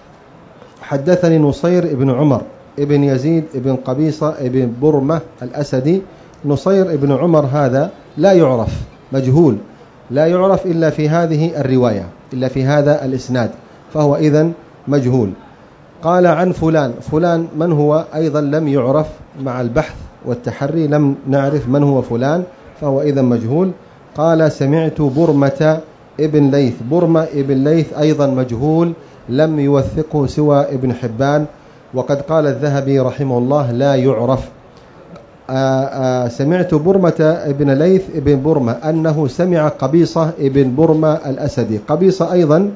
حدثني نصير بن عمر ابن يزيد ابن قبيصة ابن برمة الأسدي. نصير ابن عمر هذا لا يعرف، مجهول، لا يعرف إلا في هذه الرواية، إلا في هذا الإسناد، فهو إذن مجهول. قال عن فلان، فلان من هو؟ أيضا لم يعرف، مع البحث والتحري لم نعرف من هو فلان، فهو إذن مجهول. قال سمعت برمة ابن ليث، برمة ابن ليث أيضا مجهول، لم يوثقه سوى ابن حبان، وقد قال الذهبي رحمه الله لا يعرف. آآ آآ سمعت برمة ابن ليث ابن برمة أنه سمع قبيصة ابن برمة الأسدي. قبيصة أيضا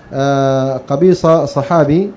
قبيصة صحابي،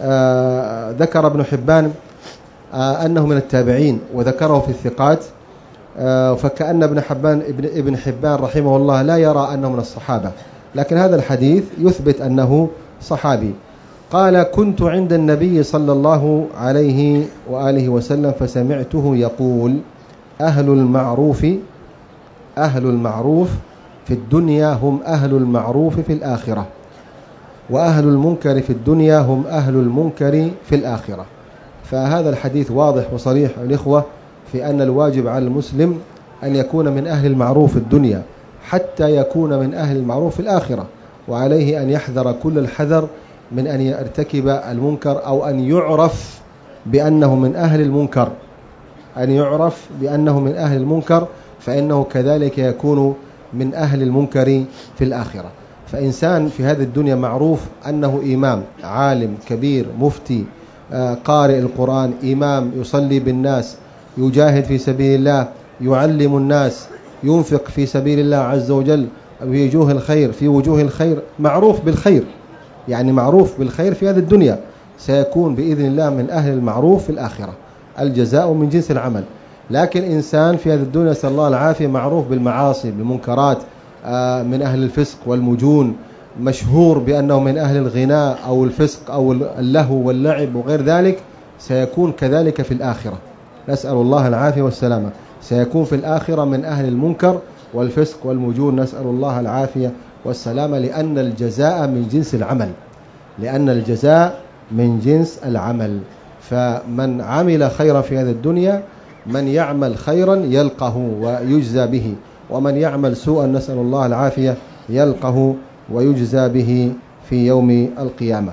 ذكر ابن حبان أنه من التابعين وذكره في الثقات، فكأن ابن حبان ابن, ابن حبان رحمه الله لا يرى أنه من الصحابة، لكن هذا الحديث يثبت أنه صحابي. قال كنت عند النبي صلى الله عليه وآله وسلم فسمعته يقول أهل المعروف أهل المعروف في الدنيا هم أهل المعروف في الآخرة، وأهل المنكر في الدنيا هم أهل المنكر في الآخرة. فهذا الحديث واضح وصريح الإخوة في أن الواجب على المسلم أن يكون من أهل المعروف في الدنيا حتى يكون من أهل المعروف في الآخرة، وعليه أن يحذر كل الحذر من أن يرتكب المنكر أو أن يعرف بأنه من أهل المنكر، أن يعرف بأنه من أهل المنكر، فإنه كذلك يكون من أهل المنكر في الآخرة. فإنسان في هذه الدنيا معروف أنه إمام عالم كبير مفتي قارئ القرآن، إمام يصلي بالناس، يجاهد في سبيل الله، يعلم الناس، ينفق في سبيل الله عز وجل في وجوه الخير في وجوه الخير معروف بالخير، يعني معروف بالخير في هذه الدنيا، سيكون بإذن الله من أهل المعروف في الآخرة، الجزاء من جنس العمل. لكن إنسان في هذه الدنيا نسأل الله العافية معروف بالمعاصي بالمنكرات، من أهل الفسق والمجون، مشهور بأنه من أهل الغناء أو الفسق أو اللهو واللعب وغير ذلك، سيكون كذلك في الآخرة، نسأل الله العافية والسلامة، سيكون في الآخرة من أهل المنكر والفسق والمجون، نسأل الله العافية والسلامة، لأن الجزاء من جنس العمل، لأن الجزاء من جنس العمل. فمن عمل خيرا في هذه الدنيا، من يعمل خيرا يلقه ويجزى به، ومن يعمل سوءا نسأل الله العافية يلقه ويجزى به في يوم القيامة.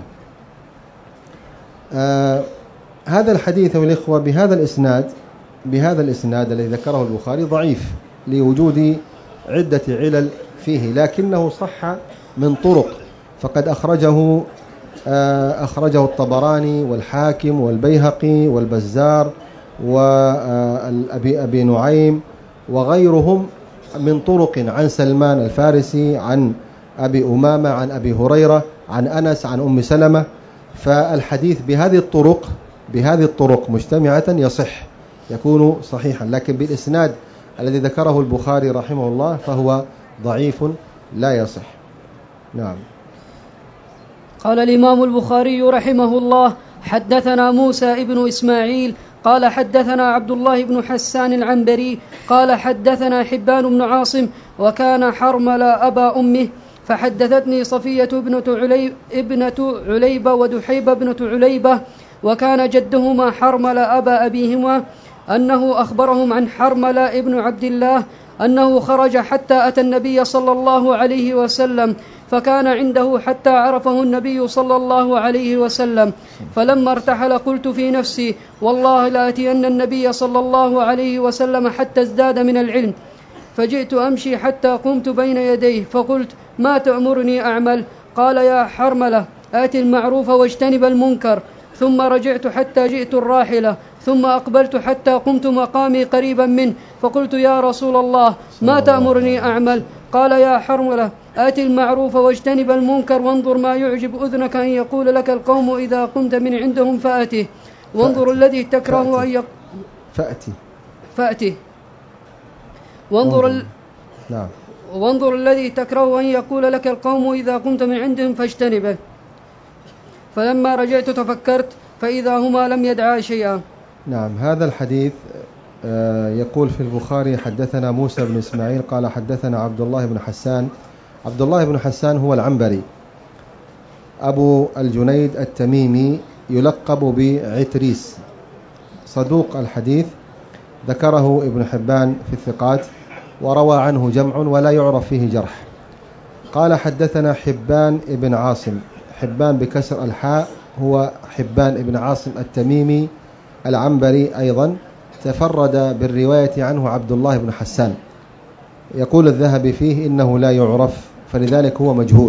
آه هذا الحديث والإخوة بهذا الإسناد بهذا الإسناد الذي ذكره البخاري ضعيف لوجود عدة علل فيه، لكنه صح من طرق، فقد أخرجه أخرجه الطبراني والحاكم والبيهقي والبزار وأبي أبي نعيم وغيرهم من طرق عن سلمان الفارسي، عن أبي أمامة، عن أبي هريرة، عن أنس، عن أم سلمة. فالحديث بهذه الطرق بهذه الطرق مجتمعة يصح، يكون صحيحا، لكن بالإسناد الذي ذكره البخاري رحمه الله فهو ضعيف لا يصح. نعم. قال الإمام البخاري رحمه الله: حدثنا موسى ابن إسماعيل قال حدثنا عبد الله بن حسان العنبري قال حدثنا حبان بن عاصم وكان حرمل أبا أمه، فحدثتني صفية ابنة عليب ابنة عليبة ودحيبة ابنة عليبة وكان جدهما حرمل أبا أبيهما أنه أخبرهم عن حرمل ابن عبد الله أنه خرج حتى أتى النبي صلى الله عليه وسلم فكان عنده حتى عرفه النبي صلى الله عليه وسلم، فلما ارتحل قلت في نفسي: والله لآتين النبي صلى الله عليه وسلم حتى ازداد من العلم، فجئت أمشي حتى قمت بين يديه فقلت: ما تأمرني أعمل؟ قال: يا حرملة، آت المعروف واجتنب المنكر. ثم رجعت حتى جئت الراحلة، ثم أقبلت حتى قمت مقامي قريبا منه فقلت: يا رسول الله، ما تأمرني أعمل؟ قال: يا حرملة، آت المعروف واجتنب المنكر، وانظر ما يعجب أذنك أن يقول لك القوم إذا قمت من عندهم فأته، وانظر الذي تكره أن يق... فأتي فأته وانظر ال... نعم. وانظر الذي تكره أن يقول لك القوم إذا قمت من عندهم فاجتنبه. فلما رجعت تفكرت فإذا هما لم يدعا شيئا. نعم. هذا الحديث يقول في البخاري: حدثنا موسى بن إسماعيل قال حدثنا عبد الله بن حسان. عبد الله بن حسان هو العنبري أبو الجنيد التميمي، يلقب بعتريس، صدوق الحديث، ذكره ابن حبان في الثقات، وروى عنه جمع ولا يعرف فيه جرح. قال حدثنا حبان ابن عاصم، حبان بكسر الحاء هو حبان ابن عاصم التميمي العنبري أيضا، تفرد بالرواية عنه عبد الله بن حسان. يقول الذهبي فيه إنه لا يعرف، فلذلك هو مجهول.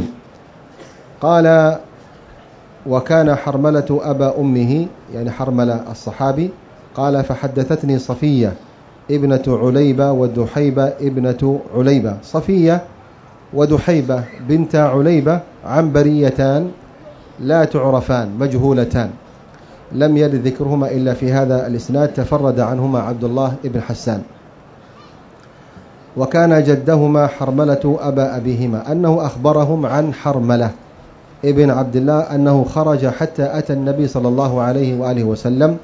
قال: وكان حرملة أبا أمه، يعني حرملة الصحابي. قال: فحدثتني صفية ابنة عليبة ودحيبة ابنة عليبة. صفية ودحيبة بنت عليبة عنبريتان لا تعرفان، مجهولتان، لم يرد ذكرهما إلا في هذا الإسناد، تفرد عنهما عبد الله بن حسان. وكان جدهما حرملة أبا أبيهما أنه أخبرهم عن حرملة ابن عبد الله أنه خرج حتى أتى النبي صلى الله عليه وآله وسلم،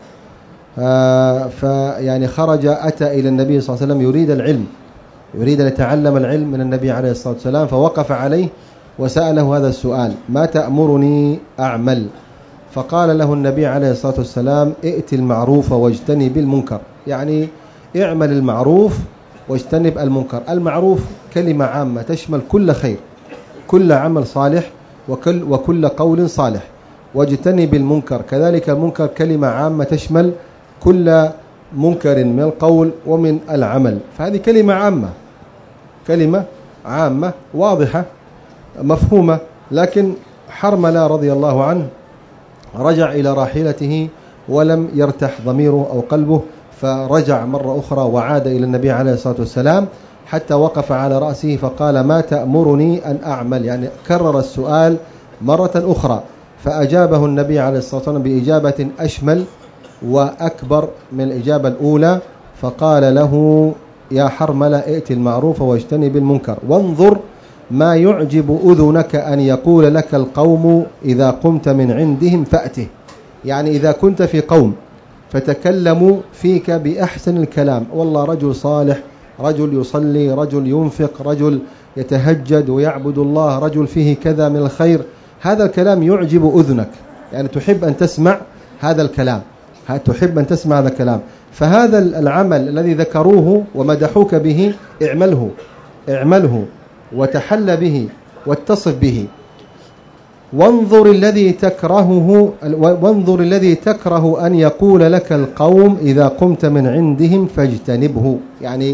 فيعني خرج أتى إلى النبي صلى الله عليه وسلم يريد العلم، يريد أن يتعلم العلم من النبي عليه الصلاة والسلام، فوقف عليه وسأله هذا السؤال: ما تأمرني أعمل؟ فقال له النبي عليه الصلاة والسلام: ائت المعروف واجتنب المنكر، يعني اعمل المعروف واجتنب المنكر. المعروف كلمة عامة تشمل كل خير، كل عمل صالح، وكل, وكل قول صالح. واجتنب المنكر كذلك، المنكر كلمة عامة تشمل كل منكر من القول ومن العمل، فهذه كلمة عامة، كلمة عامة واضحة مفهومة. لكن حرملة رضي الله عنه رجع إلى راحلته ولم يرتح ضميره أو قلبه، فرجع مرة أخرى وعاد إلى النبي عليه الصلاة والسلام حتى وقف على رأسه فقال: ما تأمرني أن أعمل؟ يعني كرر السؤال مرة أخرى، فأجابه النبي عليه الصلاة والسلام بإجابة أشمل وأكبر من الإجابة الأولى، فقال له: يا حرملة، ائت المعروف واجتنب المنكر، وانظر ما يعجب أذنك أن يقول لك القوم إذا قمت من عندهم فأته. يعني إذا كنت في قوم فتكلموا فيك بأحسن الكلام، والله رجل صالح، رجل يصلي، رجل ينفق، رجل يتهجد ويعبد الله، رجل فيه كذا من الخير، هذا الكلام يعجب أذنك، يعني تحب أن تسمع هذا الكلام، تحب أن تسمع هذا الكلام. فهذا العمل الذي ذكروه ومدحوك به اعمله اعمله وتحل به واتصف به. وانظر الذي تكرهه وانظر الذي تكره أن يقول لك القوم إذا قمت من عندهم فاجتنبه، يعني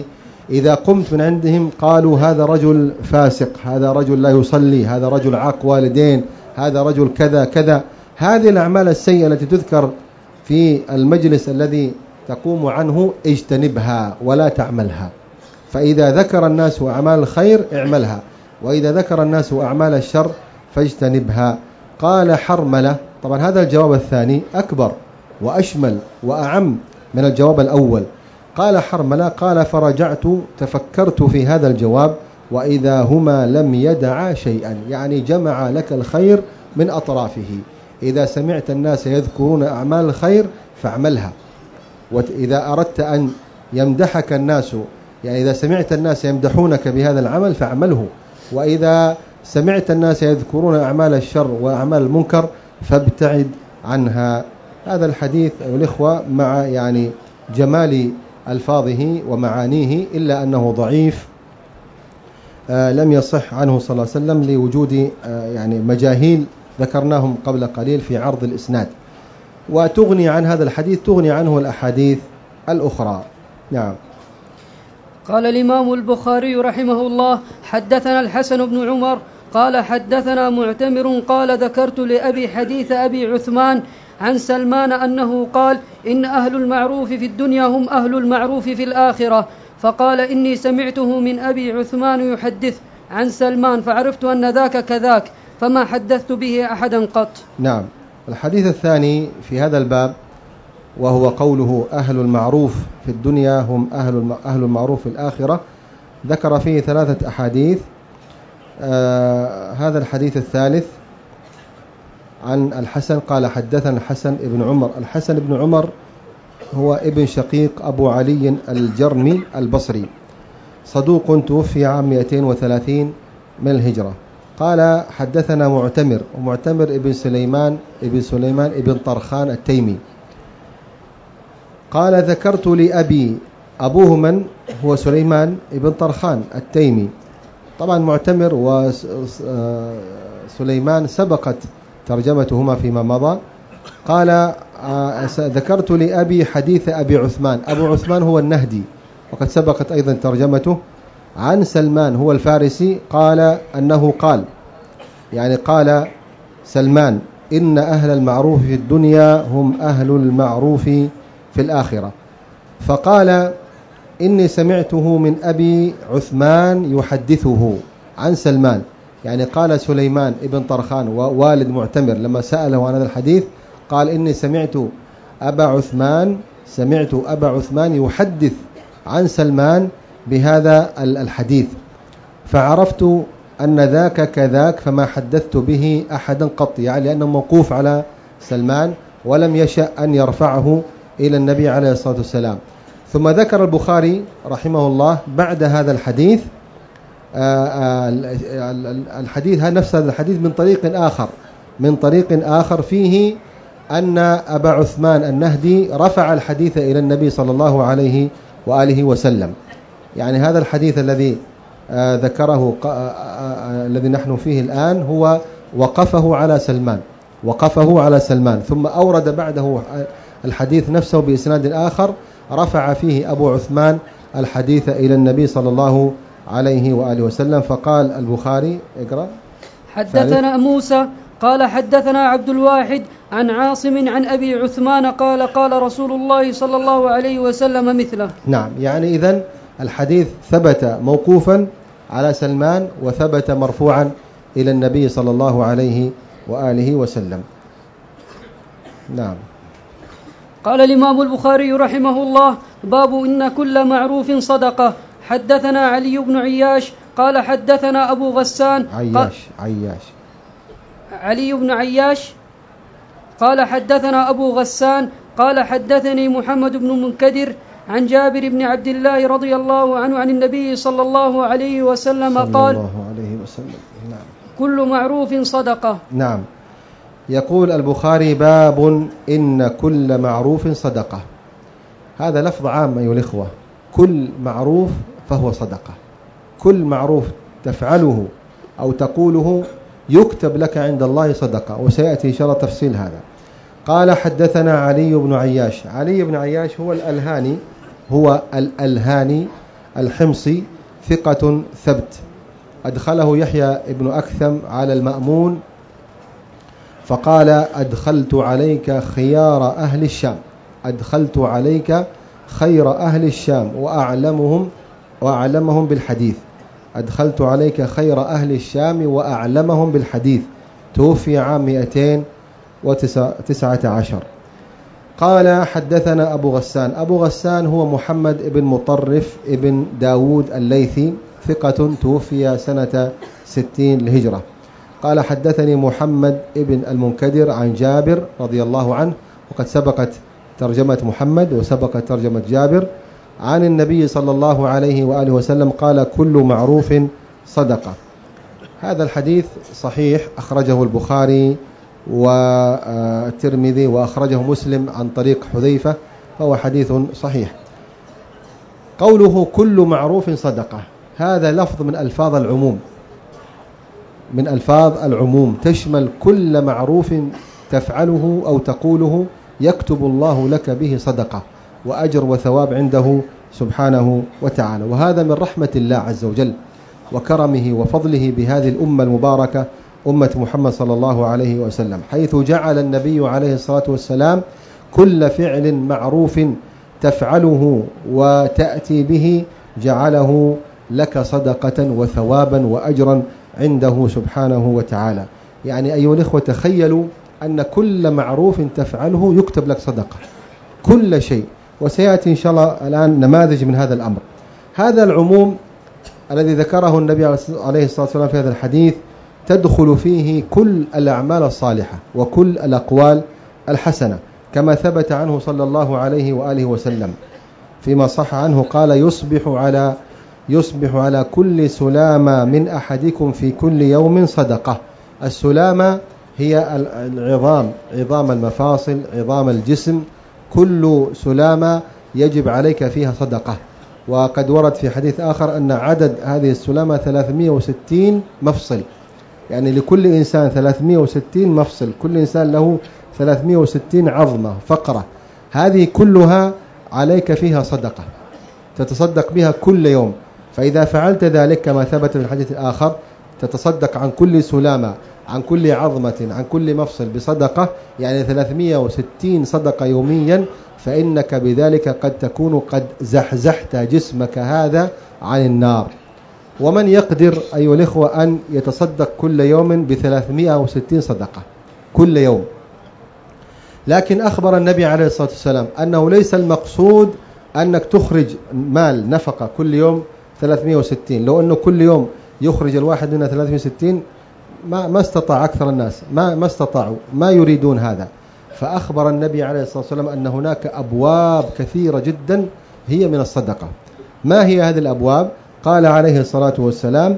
إذا قمت من عندهم قالوا هذا رجل فاسق، هذا رجل لا يصلي، هذا رجل عاق والدين، هذا رجل كذا كذا. هذه الأعمال السيئة التي تذكر في المجلس الذي تقوم عنه اجتنبها ولا تعملها. فإذا ذكر الناس أعمال الخير اعملها، وإذا ذكر الناس أعمال الشر فاجتنبها. قال حرملة، طبعا هذا الجواب الثاني أكبر وأشمل وأعم من الجواب الأول. قال حرملة قال فرجعت تفكرت في هذا الجواب وإذا هما لم يدعا شيئا، يعني جمع لك الخير من أطرافه. إذا سمعت الناس يذكرون أعمال الخير فاعملها، وإذا أردت أن يمدحك الناس، يعني إذا سمعت الناس يمدحونك بهذا العمل فاعمله، وإذا سمعت الناس يذكرون أعمال الشر وأعمال المنكر فابتعد عنها. هذا الحديث أيها الإخوة مع يعني جمال ألفاظه ومعانيه إلا أنه ضعيف، آه لم يصح عنه صلى الله عليه وسلم لوجود آه يعني مجاهيل ذكرناهم قبل قليل في عرض الإسناد، وتغني عن هذا الحديث تغني عنه الأحاديث الأخرى. نعم. قال الإمام البخاري رحمه الله حدثنا الحسن بن عمر قال حدثنا معتمر قال ذكرت لأبي حديث أبي عثمان عن سلمان أنه قال إن أهل المعروف في الدنيا هم أهل المعروف في الآخرة، فقال إني سمعته من أبي عثمان يحدث عن سلمان فعرفت أن ذاك كذاك فما حدثت به أحدا قط. نعم. الحديث الثاني في هذا الباب وهو قوله أهل المعروف في الدنيا هم أهل أهل المعروف في الآخرة، ذكر فيه ثلاثة أحاديث. آه هذا الحديث الثالث عن الحسن قال حدثنا الحسن ابن عمر. الحسن ابن عمر هو ابن شقيق أبو علي الجرمي البصري، صدوق توفي عام مئتين وثلاثين من الهجرة. قال حدثنا معتمر، ومعتمر ابن سليمان ابن سليمان ابن طرخان التيمي. قال ذكرت لأبي، أبوه من هو سليمان ابن طرخان التيمي. طبعا معتمر وسليمان سبقت ترجمتهما فيما مضى. قال ذكرت لأبي حديث أبي عثمان. أبو عثمان هو النهدي وقد سبقت أيضا ترجمته. عن سلمان هو الفارسي قال أنه قال، يعني قال سلمان إن أهل المعروف في الدنيا هم أهل المعروف في الآخرة. فقال إني سمعته من أبي عثمان يحدثه عن سلمان، يعني قال سليمان ابن طرخان ووالد معتمر لما سأله عن هذا الحديث قال إني سمعت أبا عثمان سمعت أبا عثمان يحدث عن سلمان بهذا الحديث، فعرفت أن ذاك كذاك فما حدثت به أحدا قط، يعني لأنه موقوف على سلمان ولم يشأ أن يرفعه إلى النبي عليه الصلاة والسلام. ثم ذكر البخاري رحمه الله بعد هذا الحديث الحديث نفس هذا الحديث من طريق آخر من طريق آخر فيه أن أبا عثمان النهدي رفع الحديث إلى النبي صلى الله عليه وآله وسلم. يعني هذا الحديث الذي ذكره الذي نحن فيه الآن هو وقفه على سلمان وقفه على سلمان ثم أورد بعده الحديث نفسه بإسناد آخر رفع فيه أبو عثمان الحديث إلى النبي صلى الله عليه وآله وسلم. فقال البخاري اقرأ. حدثنا موسى قال حدثنا عبد الواحد عن عاصم عن أبي عثمان قال قال رسول الله صلى الله عليه وسلم مثله. نعم، يعني إذن الحديث ثبت موقوفا على سلمان وثبت مرفوعا إلى النبي صلى الله عليه وآله وسلم. نعم. قال الإمام البخاري رحمه الله باب إن كل معروف صدقة. حدثنا علي بن عياش قال حدثنا أبو غسان عياش عياش علي بن عياش قال حدثنا أبو غسان قال حدثني محمد بن منكدر عن جابر بن عبد الله رضي الله عنه عن النبي صلى الله عليه وسلم صلى قال الله عليه وسلم. نعم. كل معروف صدقة. نعم. يقول البخاري باب إن كل معروف صدقة. هذا لفظ عام أيها الإخوة، كل معروف فهو صدقة. كل معروف تفعله أو تقوله يكتب لك عند الله صدقة، وسيأتي إن شاء الله تفصيل هذا. قال حدثنا علي بن عياش. علي بن عياش هو الألهاني هو الألهاني الحمصي ثقة ثبت، أدخله يحيى ابن أكثم على المأمون فقال أدخلت عليك خيار أهل الشام، أدخلت عليك خير أهل الشام وأعلمهم وأعلمهم بالحديث، أدخلت عليك خير أهل الشام وأعلمهم بالحديث، توفي عام مئتين وتسعة عشر. قال حدثنا أبو غسان، أبو غسان هو محمد بن مطرف بن داود الليثي ثقة توفي سنة ستين الهجرة. قال حدثني محمد بن المنكدر عن جابر رضي الله عنه، وقد سبقت ترجمة محمد وسبقت ترجمة جابر، عن النبي صلى الله عليه وآله وسلم قال كل معروف صدقة. هذا الحديث صحيح، أخرجه البخاري والترمذي وأخرجه مسلم عن طريق حذيفة، فهو حديث صحيح. قوله كل معروف صدقة، هذا لفظ من ألفاظ العموم، من ألفاظ العموم، تشمل كل معروف تفعله أو تقوله يكتب الله لك به صدقة وأجر وثواب عنده سبحانه وتعالى. وهذا من رحمة الله عز وجل وكرمه وفضله بهذه الأمة المباركة أمة محمد صلى الله عليه وسلم، حيث جعل النبي عليه الصلاة والسلام كل فعل معروف تفعله وتأتي به جعله لك صدقة وثوابا وأجرا عنده سبحانه وتعالى. يعني أيها الإخوة تخيلوا أن كل معروف تفعله يكتب لك صدقة، كل شيء، وسيأتي إن شاء الله الآن نماذج من هذا الأمر. هذا العموم الذي ذكره النبي عليه الصلاة والسلام في هذا الحديث تدخل فيه كل الأعمال الصالحة وكل الأقوال الحسنة، كما ثبت عنه صلى الله عليه وآله وسلم فيما صح عنه قال يصبح على يصبح على كل سلامة من أحدكم في كل يوم صدقة. السلامة هي العظام، عظام المفاصل، عظام الجسم، كل سلامة يجب عليك فيها صدقة. وقد ورد في حديث آخر أن عدد هذه السلامة ثلاثمائة وستين مفصل، يعني لكل إنسان ثلاثمائة وستين مفصل، كل إنسان له ثلاثمائة وستين عظمة فقرة، هذه كلها عليك فيها صدقة تتصدق بها كل يوم. فإذا فعلت ذلك كما ثبت في الحديث الآخر تتصدق عن كل سلامة، عن كل عظمة، عن كل مفصل بصدقة، يعني ثلاثمائة وستين صدقة يوميا، فإنك بذلك قد تكون قد زحزحت جسمك هذا عن النار. ومن يقدر أيها الإخوة أن يتصدق كل يوم بثلاثمائة وستين صدقة كل يوم؟ لكن أخبر النبي عليه الصلاة والسلام أنه ليس المقصود أنك تخرج مال نفقة كل يوم ثلاثمائة وستين، لو أنه كل يوم يخرج الواحد منها ثلاثمائة وستين ما ما استطاع أكثر الناس، ما ما استطاعوا، ما يريدون هذا. فأخبر النبي عليه الصلاة والسلام أن هناك أبواب كثيرة جدا هي من الصدقة. ما هي هذه الأبواب؟ قال عليه الصلاة والسلام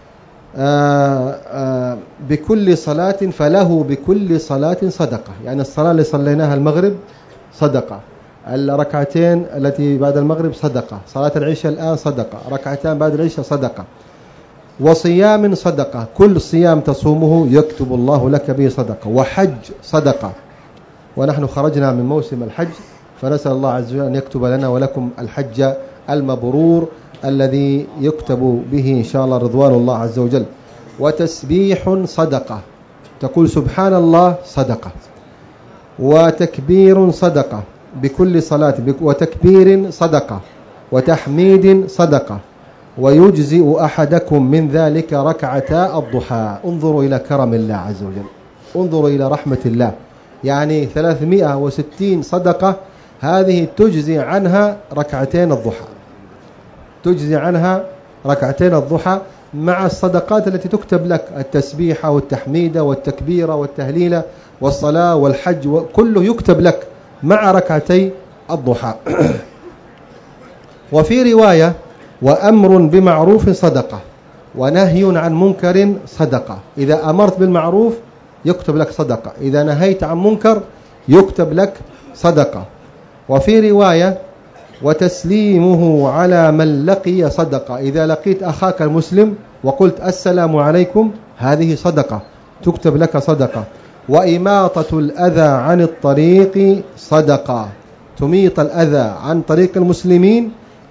آآ آآ بكل صلاة فله بكل صلاة صدقة، يعني الصلاة اللي صليناها المغرب صدقة، الركعتين التي بعد المغرب صدقة، صلاة العشاء الآن صدقة، ركعتان بعد العشاء صدقة، وصيام صدقة، كل صيام تصومه يكتب الله لك به صدقة، وحج صدقة، ونحن خرجنا من موسم الحج فنسأل الله عز وجل أن يكتب لنا ولكم الحج المبرور الذي يكتب به إن شاء الله رضوان الله عز وجل. وتسبيح صدقة، تقول سبحان الله صدقة، وتكبير صدقة بكل صلاة، وتكبير صدقة، وتحميد صدقة، ويجزئ أحدكم من ذلك ركعتا الضحى. انظروا إلى كرم الله عز وجل، انظروا إلى رحمة الله، يعني ثلاثمائة وستين صدقة هذه تجزي عنها ركعتين الضحى، تجزي عنها ركعتين الضحى مع الصدقات التي تكتب لك، التسبيحة والتحميدة والتكبيرة والتهليلة والصلاة والحج، وكله يكتب لك مع ركعتي الضحى. وفي رواية وأمر بمعروف صدقة ونهي عن منكر صدقة، إذا أمرت بالمعروف يكتب لك صدقة، إذا نهيت عن منكر يكتب لك صدقة. وفي رواية وتسليمه على من لقي صدقة، إذا لقيت أخاك المسلم وقلت السلام عليكم هذه صدقة تكتب لك صدقة. وإماطة الأذى عن الطريق صدقة، تميط الأذى عن طريق المسلمين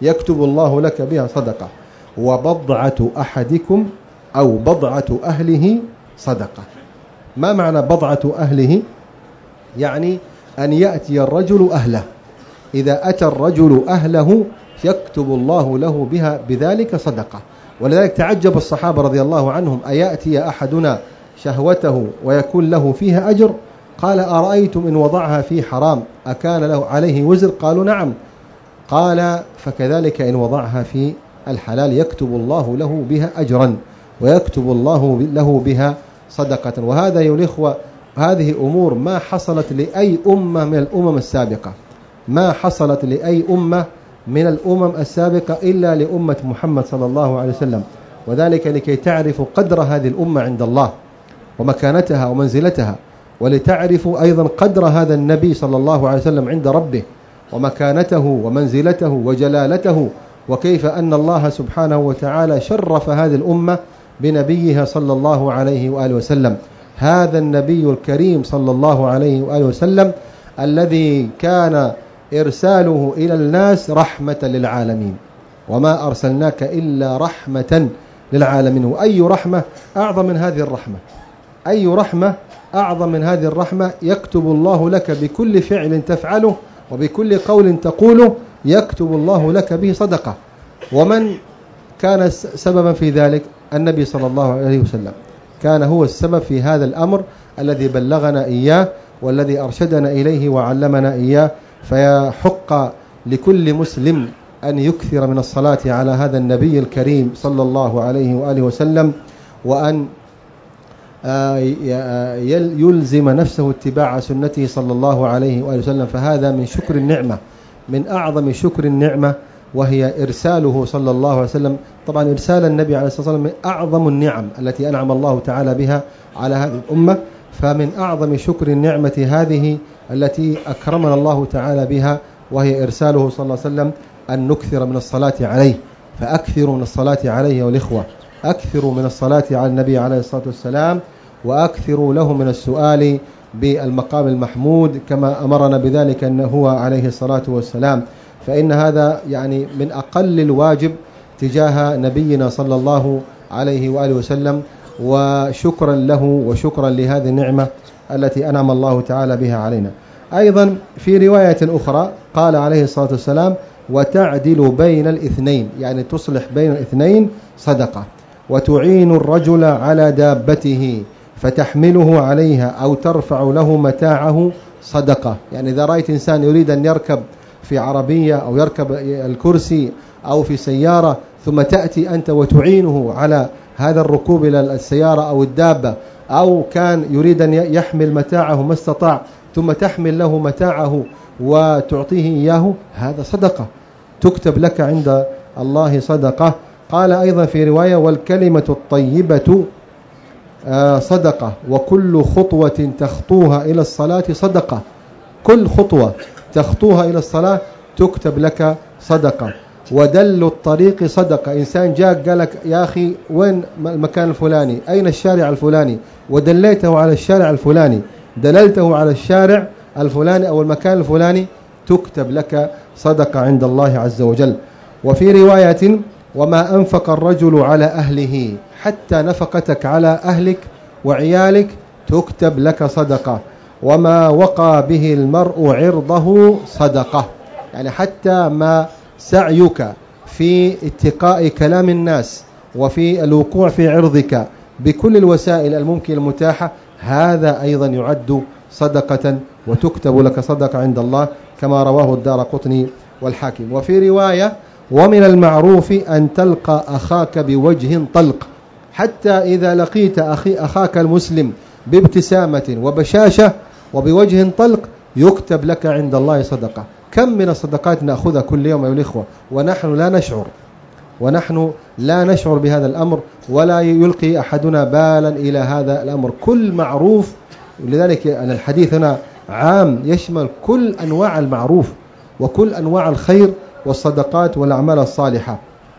يكتب الله لك بها صدقة. وبضعة أحدكم أو بضعة أهله صدقة. ما معنى بضعة أهله؟ يعني أن يأتي الرجل أهله، إذا أتى الرجل أهله يكتب الله له بها بذلك صدقة. ولذلك تعجب الصحابة رضي الله عنهم: أيأتي أحدنا شهوته ويكون له فيها أجر؟ قال: أرأيتم إن وضعها في حرام أكان له عليه وزر؟ قالوا: نعم. قال: فكذلك إن وضعها في الحلال يكتب الله له بها أجرا ويكتب الله له بها صدقة. وهذا يا الإخوة هذه أمور ما حصلت لأي أمة من الأمم السابقة، ما حصلت لأي أمة من الأمم السابقة إلا لأمة محمد صلى الله عليه وسلم. وذلك لكي تعرفوا قدر هذه الأمة عند الله ومكانتها ومنزلتها، ولتعرفوا أيضا قدر هذا النبي صلى الله عليه وسلم عند ربه ومكانته ومنزلته وجلالته، وكيف أن الله سبحانه وتعالى شرف هذه الأمة بنبيها صلى الله عليه وآله وسلم. هذا النبي الكريم صلى الله عليه وآله وسلم الذي كان إرساله إلى الناس رحمة للعالمين، وما أرسلناك إلا رحمة للعالمين. وأي رحمة أعظم من هذه الرحمة؟ أي رحمة أعظم من هذه الرحمة؟ يكتب الله لك بكل فعل تفعله وبكل قول تقوله يكتب الله لك به صدقة. ومن كان سببا في ذلك؟ النبي صلى الله عليه وسلم كان هو السبب في هذا الأمر الذي بلغنا إياه والذي أرشدنا إليه وعلمنا إياه. فيحق لكل مسلم أن يكثر من الصلاة على هذا النبي الكريم صلى الله عليه وآله وسلم، وأن يلزم نفسه اتباع سنته صلى الله عليه وآله وسلم. فهذا من شكر النعمة، من أعظم شكر النعمة، وهي إرساله صلى الله عليه وسلم. طبعا إرسال النبي عليه الصلاة والسلام من أعظم النعم التي أنعم الله تعالى بها على هذه الأمة. فمن أعظم شكر النعمة هذه التي أكرمنا الله تعالى بها وهي إرساله صلى الله عليه وسلم أن نكثر من الصلاة عليه. فأكثروا من الصلاة عليه والإخوة، أكثروا من الصلاة على النبي عليه الصلاة والسلام، وأكثروا له من السؤال بالمقام المحمود كما أمرنا بذلك أنه هو عليه الصلاة والسلام. فإن هذا يعني من أقل الواجب تجاه نبينا صلى الله عليه وآله وسلم، وشكرا له وشكرا لهذه النعمة التي أنعم الله تعالى بها علينا. أيضا في رواية أخرى قال عليه الصلاة والسلام: وتعدل بين الاثنين، يعني تصلح بين الاثنين صدقة. وتعين الرجل على دابته فتحمله عليها أو ترفع له متاعه صدقة. يعني إذا رأيت إنسان يريد أن يركب في عربية أو يركب الكرسي أو في سيارة، ثم تأتي أنت وتعينه على هذا الركوب إلى السيارة أو الدابة، أو كان يريد أن يحمل متاعه ما استطاع ثم تحمل له متاعه وتعطيه إياه، هذا صدقة تكتب لك عند الله صدقة. قال أيضا في رواية: والكلمة الطيبة صدقة، وكل خطوة تخطوها إلى الصلاة صدقة. كل خطوة تخطوها إلى الصلاة تكتب لك صدقة. ودل الطريق صدقة، إنسان جاء قال لك: يا أخي وين المكان الفلاني، أين الشارع الفلاني، ودليته على الشارع الفلاني، دللته على الشارع الفلاني أو المكان الفلاني، تكتب لك صدقة عند الله عز وجل. وفي رواية: وما أنفق الرجل على أهله حتى نفقتك على أهلك وعيالك تكتب لك صدقة. وما وقى به المرء عرضه صدقة، يعني حتى ما سعيك في اتقاء كلام الناس وفي الوقوع في عرضك بكل الوسائل الممكنة المتاحة، هذا أيضا يعد صدقة وتكتب لك صدقة عند الله، كما رواه الدارقطني والحاكم. وفي رواية: ومن المعروف أن تلقى أخاك بوجه طلق، حتى إذا لقيت أخي أخاك المسلم بابتسامة وبشاشة وبوجه طلق يكتب لك عند الله صدقة. كم من الصدقات نأخذها كل يوم أيها الإخوة ونحن لا نشعر، ونحن لا نشعر بهذا الأمر، ولا يلقي أحدنا بالا إلى هذا الأمر. كل معروف، لذلك الحديث هنا عام يشمل كل أنواع المعروف وكل أنواع الخير والصدقات والأعمال الصالحة.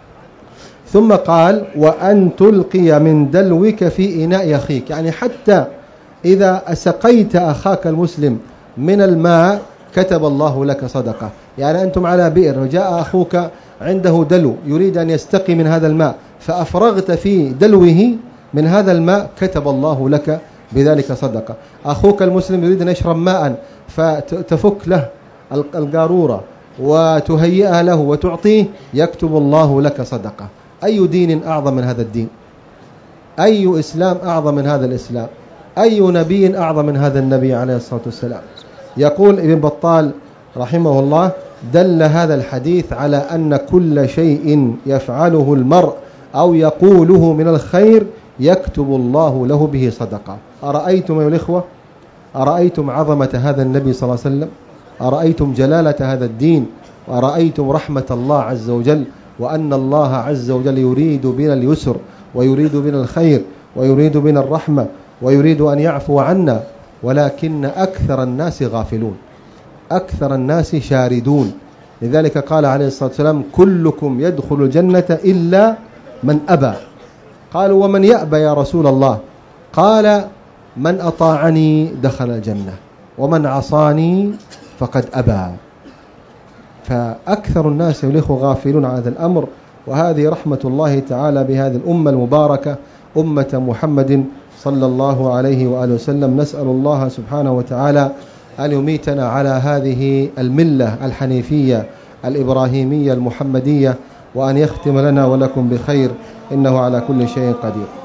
ثم قال: وأن تلقي من دلوك في إناء أخيك، يعني حتى إذا أسقيت أخاك المسلم من الماء كتب الله لك صدقة. يعني أنتم على بئر وجاء أخوك عنده دلو يريد أن يستقي من هذا الماء، فأفرغت في دلوه من هذا الماء، كتب الله لك بذلك صدقة. أخوك المسلم يريد أن يشرب ماء فتفك له القارورة وتهيئها له وتعطيه، يكتب الله لك صدقة. أي دين أعظم من هذا الدين؟ أي إسلام أعظم من هذا الإسلام؟ أي نبي أعظم من هذا النبي عليه الصلاة والسلام؟ يقول ابن بطال رحمه الله: دل هذا الحديث على أن كل شيء يفعله المرء أو يقوله من الخير يكتب الله له به صدقة. أرأيتم يا الإخوة، أرأيتم عظمة هذا النبي صلى الله عليه وسلم؟ أرأيتم جلالة هذا الدين؟ وأرأيتم رحمة الله عز وجل، وأن الله عز وجل يريد بنا اليسر ويريد بنا الخير ويريد بنا الرحمة ويريد أن يعفو عنا، ولكن أكثر الناس غافلون، أكثر الناس شاردون. لذلك قال عليه الصلاة والسلام: كلكم يدخل الجنة إلا من أبى. قالوا: ومن يأبى يا رسول الله؟ قال: من أطاعني دخل الجنة ومن عصاني فقد أبى. فأكثر الناس والإخوة غافلون عن هذا الأمر، وهذه رحمة الله تعالى بهذه الأمة المباركة أمة محمد صلى الله عليه وآله وسلم. نسأل الله سبحانه وتعالى أن يميتنا على هذه الملة الحنيفية الإبراهيمية المحمدية، وأن يختم لنا ولكم بخير، إنه على كل شيء قدير.